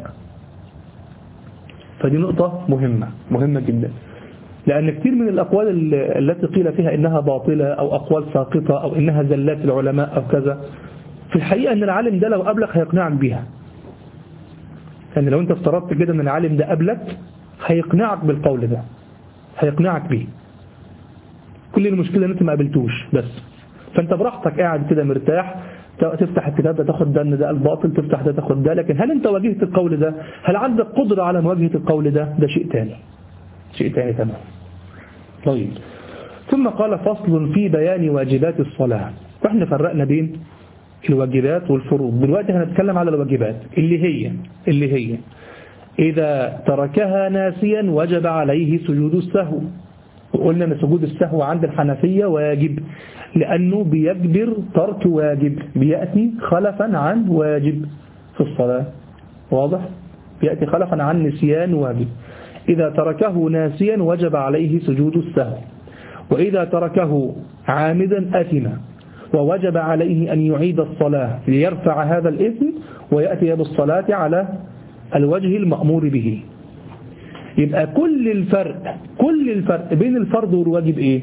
فدي نقطة مهمة مهمة جدا، لأن كثير من الأقوال التي قيل فيها إنها باطلة أو أقوال ساقطة أو إنها زلات العلماء أو كذا، في الحقيقة أن العالم ده لو قبلك هيقنعك بيها. يعني لو أنت افترضت كده أن العالم ده قبلك هيقنعك بالقول ده، هيقنعك بيه. كل المشكلة أن أنت ما قابلتوش بس. فأنت براحتك قاعد كده مرتاح، تفتح الكتاب ده تاخد ده ان ده الباطل، تفتح ده تاخد ده، لكن هل أنت واجهت القول ده؟ هل عندك قدرة على مواجهة القول ده؟ ده شيء تاني، شيء تاني تمام. طيب، ثم قال فصل في بيان واجبات الصلاة. واحنا فرقنا بين الواجبات والفروض، دلوقتي هنتكلم على الواجبات اللي هي اللي هي إذا تركها ناسيا وجب عليه سجود السهو. وقلنا أن سجود السهو عند الحنفية واجب، لأنه بيجبر ترك واجب، بيأتي خلفا عن واجب في الصلاة. واضح؟ بيأتي خلفا عن نسيان واجب. إذا تركه ناسيا وجب عليه سجود السهو، وإذا تركه عامدا أثم ووجب عليه أن يعيد الصلاة ليرفع هذا الإثم ويأتي بالصلاة على الوجه المأمور به. يبقى كل الفرق كل الفرق بين الفرض والواجب إيه؟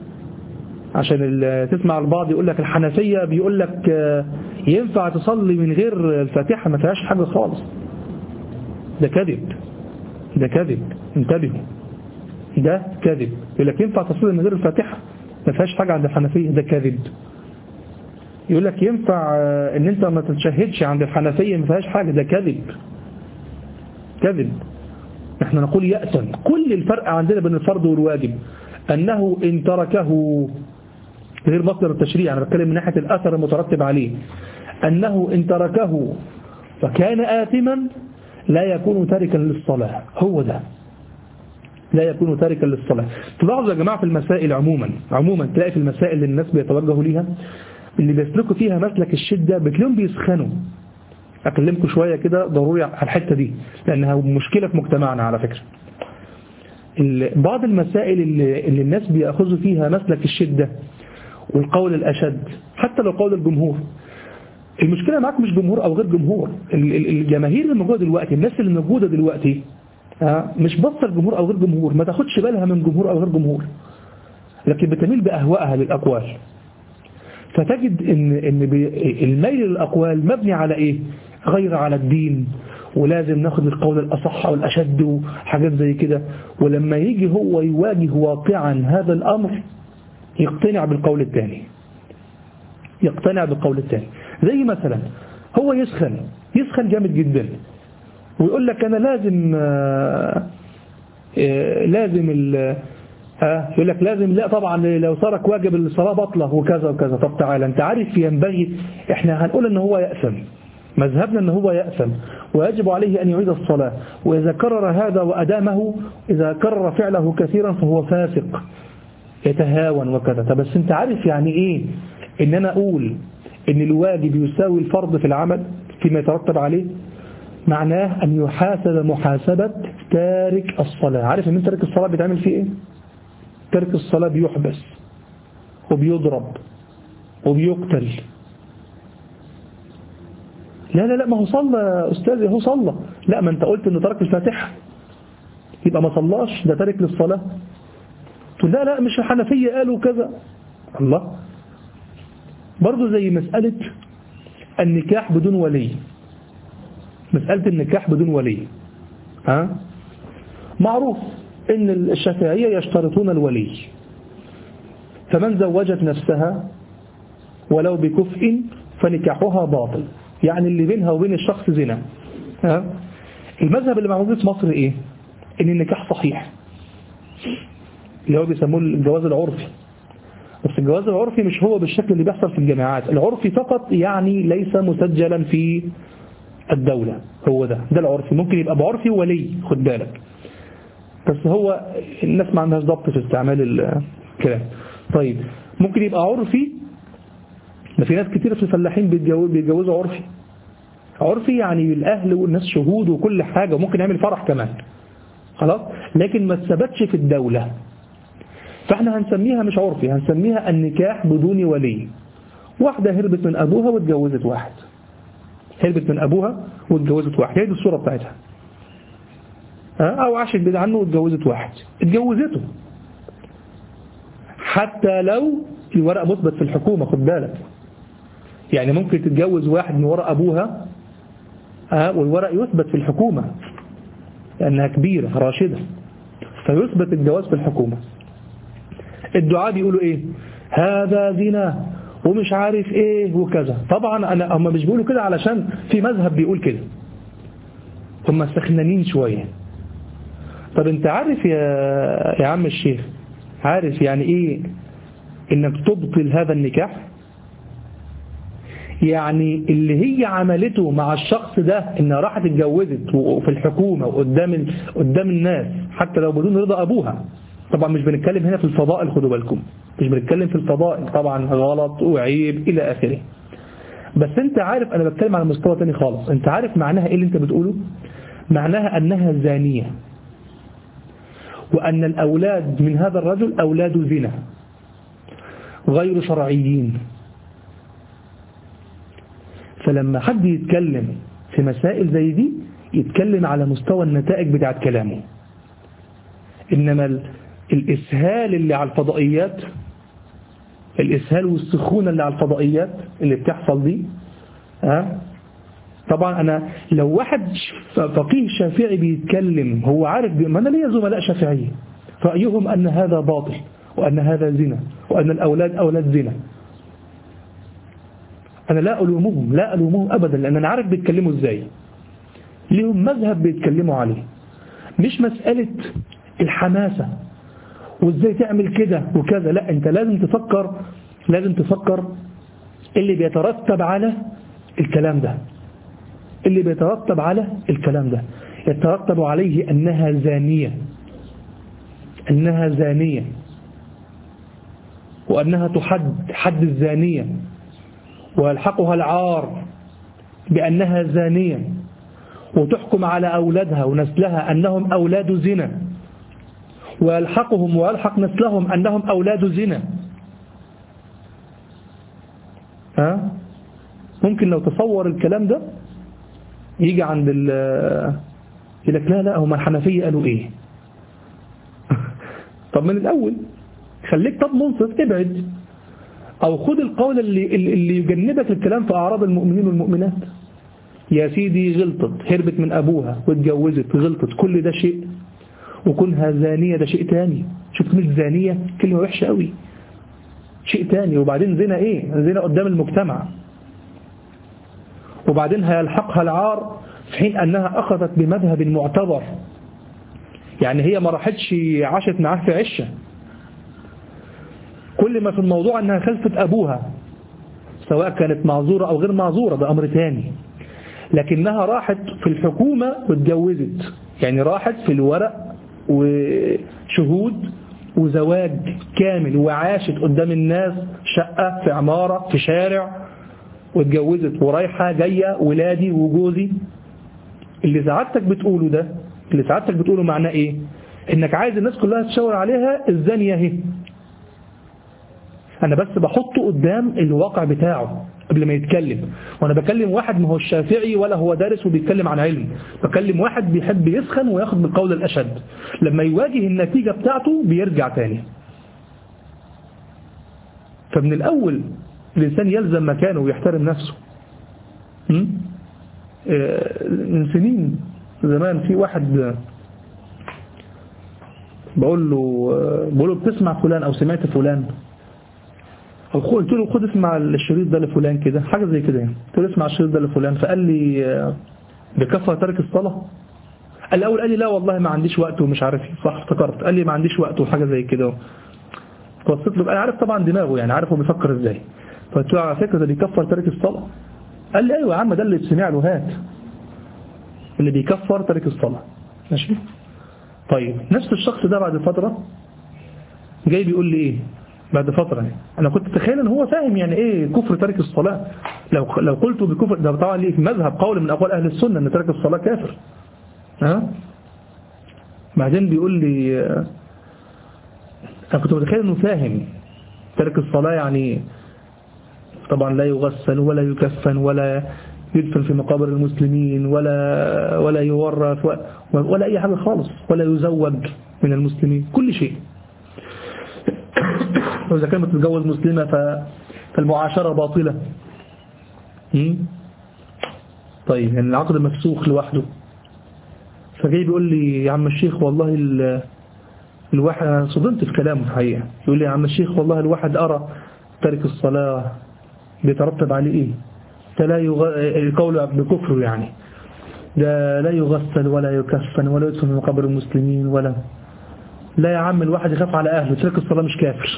عشان تسمع البعض يقول لك الحنفية بيقول لك ينفع تصلي من غير الفاتحة، ما فيهاش حاجة خالص. ده كذب، ده كذب، انتبهوا. ده كذب. يقول لك ينفع تصلي من غير الفاتحة، ما فيهاش حاجة عند الحنفية، ده كذب. يقول لك ينفع ان انت ما تتشهدش عند الحنفية، ما فيهاش حاجة، ده كذب كذب. احنا نقول يأثم. كل الفرق عندنا بين الفرض والواجب انه ان تركه، غير مصدر التشريع، انا بتكلم من ناحية الاثر المترتب عليه، انه ان تركه فكان آثما لا يكون تاركا للصلاة. هو ده، لا يكون تاركا للصلاة. تلاحظوا يا جماعة في المسائل عموما عموما تلاقي في المسائل اللي الناس بيتوجهوا ليها، اللي بيسلكوا فيها مسلك الشدة بتلاقيهم بيسخنوا. أكلمكم شوية كده ضروري على الحتة دي لأنها مشكلة في مجتمعنا على فكرة. بعض المسائل اللي, اللي الناس بيأخذوا فيها مسلك الشدة والقول الأشد، حتى لو قول الجمهور، المشكلة معاك مش جمهور أو غير جمهور. الجماهير اللي موجودة دلوقتي، الناس اللي موجودة دلوقتي مش بصر جمهور أو غير جمهور، ما تاخدش بالها من جمهور أو غير جمهور، لكن بتميل بأهوائها للأقوال. فتجد إن, إن الميل للأقوال مبني على إيه؟ غير على الدين، ولازم ناخد القول الأصح أو الأشد وحاجات زي كده. ولما يجي هو يواجه واقعا هذا الأمر يقتنع بالقول الثاني، يقتنع بالقول الثاني. زي مثلا هو يسخن يسخن جامد جدا ويقول لك أنا لازم آآ آآ لازم ال ها يقول لك لازم، لا طبعا لو ترك واجب الصلاة بطلة وكذا وكذا. طب تعالى انت عارف ينبغي، احنا هنقول ان هو يأثم، مذهبنا ان هو يأثم ويجب عليه ان يعيد الصلاة، واذا كرر هذا وأدامه، اذا كرر فعله كثيرا فهو فاسق يتهاون وكذا. طب بس انت عارف يعني ايه ان انا اقول ان الواجب يساوي الفرض في العمل فيما يترتب عليه؟ معناه ان يحاسب محاسبة تارك الصلاة. عارف ان تارك الصلاة بيتعمل فيه ايه؟ ترك الصلاة بيحبس وبيضرب وبيقتل. لا لا لا ما هو صلى أستاذي، هو صلى. لا ما انت قلت انه ترك الفاتحة يبقى ما صلاش، ده تارك للصلاة. تقول لا لا مش الحنفية قالوا كذا. الله. برضو زي مسألة النكاح بدون ولي، مسألة النكاح بدون ولي ها معروف إن الشافعية يشترطون الولي، فمن زوجت نفسها ولو بكفء فنكاحها باطل، يعني اللي بينها وبين الشخص زنا. ها؟ المذهب اللي موجود في مصر إيه؟ إن النكاح صحيح، اللي هو بيسموه الجواز العرفي. بس الجواز العرفي مش هو بالشكل اللي بيحصل في الجامعات، العرفي فقط يعني ليس مسجلا في الدولة. هو ده ده العرفي، ممكن يبقى بعرفي ولي، خد بالك، بس هو الناس ما عندهاش ضبط في استعمال الكلام. طيب ممكن يبقى عرفي، ما في ناس كتير في الفلاحين بيتجوزوا عرفي. عرفي يعني الأهل والناس شهود وكل حاجة، وممكن يعمل فرح كمان خلاص، لكن ما تثبتش في الدولة، فاحنا هنسميها مش عرفي، هنسميها النكاح بدون ولي. واحدة هربت من أبوها واتجوزت واحد، هربت من أبوها واتجوزت واحد، هي دي الصورة بتاعتها. أو عاشت بعيد عنه واتجوزت واحد، اتجوزته حتى لو الورق مثبت في الحكومة، خد بالك. يعني ممكن تتجوز واحد من وراء أبوها أه والورق يثبت في الحكومة لأنها كبيرة راشدة، فيثبت الجواز في الحكومة. الدعاء بيقولوا إيه؟ هذا زنا ومش عارف إيه وكذا. طبعا أنا هم مش بيقولوا كده علشان في مذهب بيقول كده، هم سخنانين شوية. طب انت عارف يا يا عم الشيخ، عارف يعني ايه انك تبطل هذا النكاح؟ يعني اللي هي عملته مع الشخص ده انها راحت اتجوزت وفي الحكومة وقدام قدام الناس حتى لو بدون رضا ابوها. طبعا مش بنتكلم هنا في الفضائل، خدوا بالكم، مش بنتكلم في الفضائل، طبعا غلط وعيب الى اخره. بس انت عارف انا بتكلم على مستوى تاني خالص. انت عارف معناها ايه اللي انت بتقوله؟ معناها انها زانية، وأن الأولاد من هذا الرجل أولاد زنا غير شرعيين. فلما حد يتكلم في مسائل زي دي يتكلم على مستوى النتائج بتاعت كلامه، إنما الإسهال اللي على الفضائيات، الإسهال والسخونة اللي على الفضائيات اللي بتحصل دي ها طبعا أنا لو واحد فقيه شافعي بيتكلم هو عارف، ما أنا ليا زملاء شافعية رأيهم أن هذا باطل وأن هذا زنا وأن الأولاد أولاد زنا. أنا لا ألومهم لا ألومهم أبدا، لأن أنا عارف بيتكلموا إزاي، ليهم مذهب بيتكلموا عليه، مش مسألة الحماسة وإزاي تعمل كده وكذا. لا، أنت لازم تفكر لازم تفكر اللي بيترتب على الكلام ده اللي بيترتب على الكلام ده يترتب عليه أنها زانية أنها زانية وأنها تحد حد الزانية، ويلحقها العار بأنها زانية، وتحكم على أولادها ونسلها أنهم أولاد زنا، ويلحقهم ويلحق نسلهم أنهم أولاد زنا. ها؟ ممكن لو تصور الكلام ده يجي عند ال يقول لك لا لا هم الحنفية قالوا إيه؟ طب من الأول خليك طب منصف، ابعد أو خد القول اللي, اللي يجنبك الكلام في أعراض المؤمنين والمؤمنات. يا سيدي غلطت، هربت من أبوها واتجوزت، غلطت، كل ده شيء، وكونها زانية ده شيء تاني. شوف مش زانية كلمة وحشة قوي، شيء تاني. وبعدين زنا ايه؟ زنا قدام المجتمع. وبعدين هيلحقها العار في حين أنها أخذت بمذهب معتبر، يعني هي ما راحتش عاشت معاه في عشة، كل ما في الموضوع أنها خلفت أبوها، سواء كانت معذورة أو غير معذورة ده أمر تاني، لكنها راحت في الحكومة واتجوزت، يعني راحت في الورق وشهود وزواج كامل، وعاشت قدام الناس شقة في عمارة في شارع واتجوزت، ورايحة جاية ولادي وجوزي. اللي سعادتك بتقوله ده اللي سعادتك بتقوله معناه ايه؟ انك عايز الناس كلها تشاور عليها الزانية اهي. انا بس بحطه قدام الواقع بتاعه قبل ما يتكلم. وانا بكلم واحد ما هو الشافعي ولا هو دارس وبيتكلم عن علم، بكلم واحد بيحب يسخن وياخد بالقول الاشد، لما يواجه النتيجة بتاعته بيرجع تاني. فمن الاول الانسان يلزم مكانه ويحترم نفسه. من سنين زمان في واحد بقول له بقول له بتسمع فلان او سمعت فلان، قلت له خد اسمع الشريط ده لفلان كده، حاجة زي كده يعني. قلت له اسمع الشريط ده لفلان، فقال لي بكفر ترك الصلاة. الأول قال لي لا والله ما عنديش وقت ومش عارف، صح افتكرت، قال لي ما عنديش وقت وحاجة زي كده. قصيت له، أنا عارف طبعا دماغه يعني، عارف هو بيفكر ازاي. فقلت له على فكرة ده بيكفر ترك الصلاة. قال لي ايوه يا عم، ده اللي بسمع له، هات اللي بيكفر ترك الصلاة. ماشي طيب. نفس الشخص ده بعد فترة جاي بيقول لي ايه بعد فترة يعني. أنا كنت أتخيل أن هو فاهم يعني إيه كفر ترك الصلاة. لو لو قلت بكفر ده طبعا ليه في مذهب قول من أقوال أهل السنة أن ترك الصلاة كافر. ها بعدين بيقول لي أنا كنت متخيل أنه فاهم ترك الصلاة يعني طبعا لا يغسل ولا يكفن ولا يدفن في مقابر المسلمين ولا ولا يورث ولا أي حاجة خالص، ولا يزوج من المسلمين، كل شيء. وإذا كانت تتجوز مسلمة فالمعاشرة باطلة. طيب يعني العقد مفسوخ لوحده. فجاي بيقول لي يا عم الشيخ والله الواحد، أنا صدمت في كلامه الحقيقة، يقول لي يا عم الشيخ والله الواحد أرى ترك الصلاة بيترتب عليه إيه؟ ده لا يغ... القول بكفره يعني، ده لا يغسل ولا يكفن ولا يدفن في مقابر المسلمين ولا. لا يا عم الواحد يخاف على أهله، ترك الصلاة مش كافر.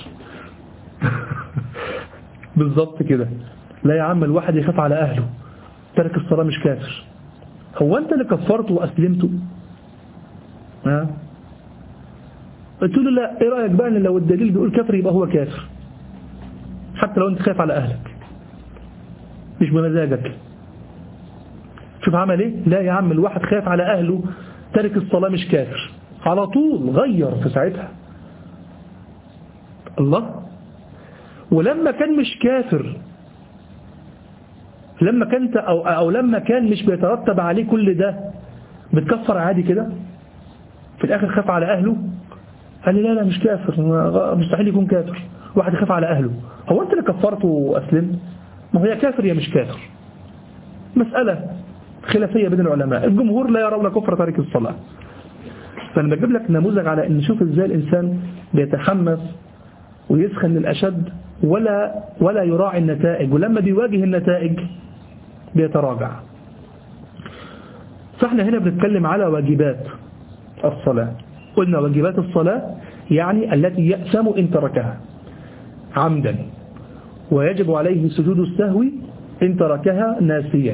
بالضبط كده. لا يا عم الواحد يخاف على أهله، ترك الصلاة مش كافر. هو أنت اللي كفرته وأسلمته؟ ها؟ قلت له لا، إيه رأيك بقى إن لو الدليل بيقول كافر يبقى هو كافر حتى لو أنت خايف على أهلك مش بمزاجك. شوف عمل إيه؟ لا يا عم الواحد خايف على أهله، ترك الصلاة مش كافر. على طول غير في ساعتها. الله. ولما كان مش كافر، لما كانت أو, أو لما كان مش بيترتب عليه كل ده بتكفر عادي كده، في الآخر خاف على أهله، قال لي لا لا مش كافر، مستحيل يكون كافر واحد خاف على أهله. هو أنت اللي كفرته وأسلمت؟ ما هي كافر يا مش كافر، مسألة خلافية بين العلماء. الجمهور لا يرون كفر تارك الصلاة، فأنا بجيب لك نموذج على أن نشوف إزاي الإنسان بيتحمس ويسخن للأشد ولا ولا يراعي النتائج، ولما بيواجه النتائج بيتراجع. فاحنا هنا بنتكلم على واجبات الصلاة. قلنا واجبات الصلاة يعني التي يأثم إن تركها عمدا، ويجب عليه سجود السهو إن تركها ناسيا.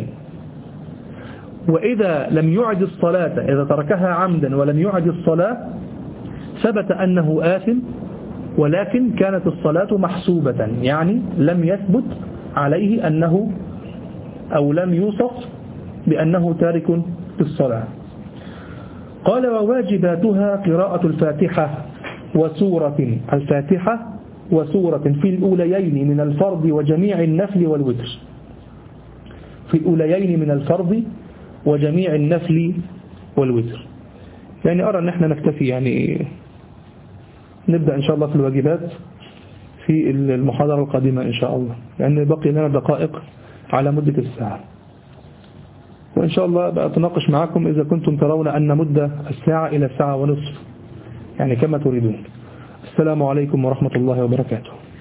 وإذا لم يعد الصلاة، إذا تركها عمدا ولم يعد الصلاة ثبت أنه آثم، ولكن كانت الصلاة محسوبة، يعني لم يثبت عليه أنه أو لم يوصف بأنه تارك للصلاة. قال وواجباتها قراءة الفاتحة وسورة الفاتحة وسورة في الأوليين من الفرض وجميع النفل والوتر. في الأوليين من الفرض وجميع النفل والوتر. يعني أرى أن احنا نكتفي، يعني نبدأ إن شاء الله في الواجبات في المحاضرة القادمة إن شاء الله، لأن بقي لنا دقائق على مدة الساعة، وإن شاء الله بقى أتناقش معكم إذا كنتم ترون أن مدة الساعة إلى ساعة ونصف، يعني كما تريدون. السلام عليكم ورحمة الله وبركاته.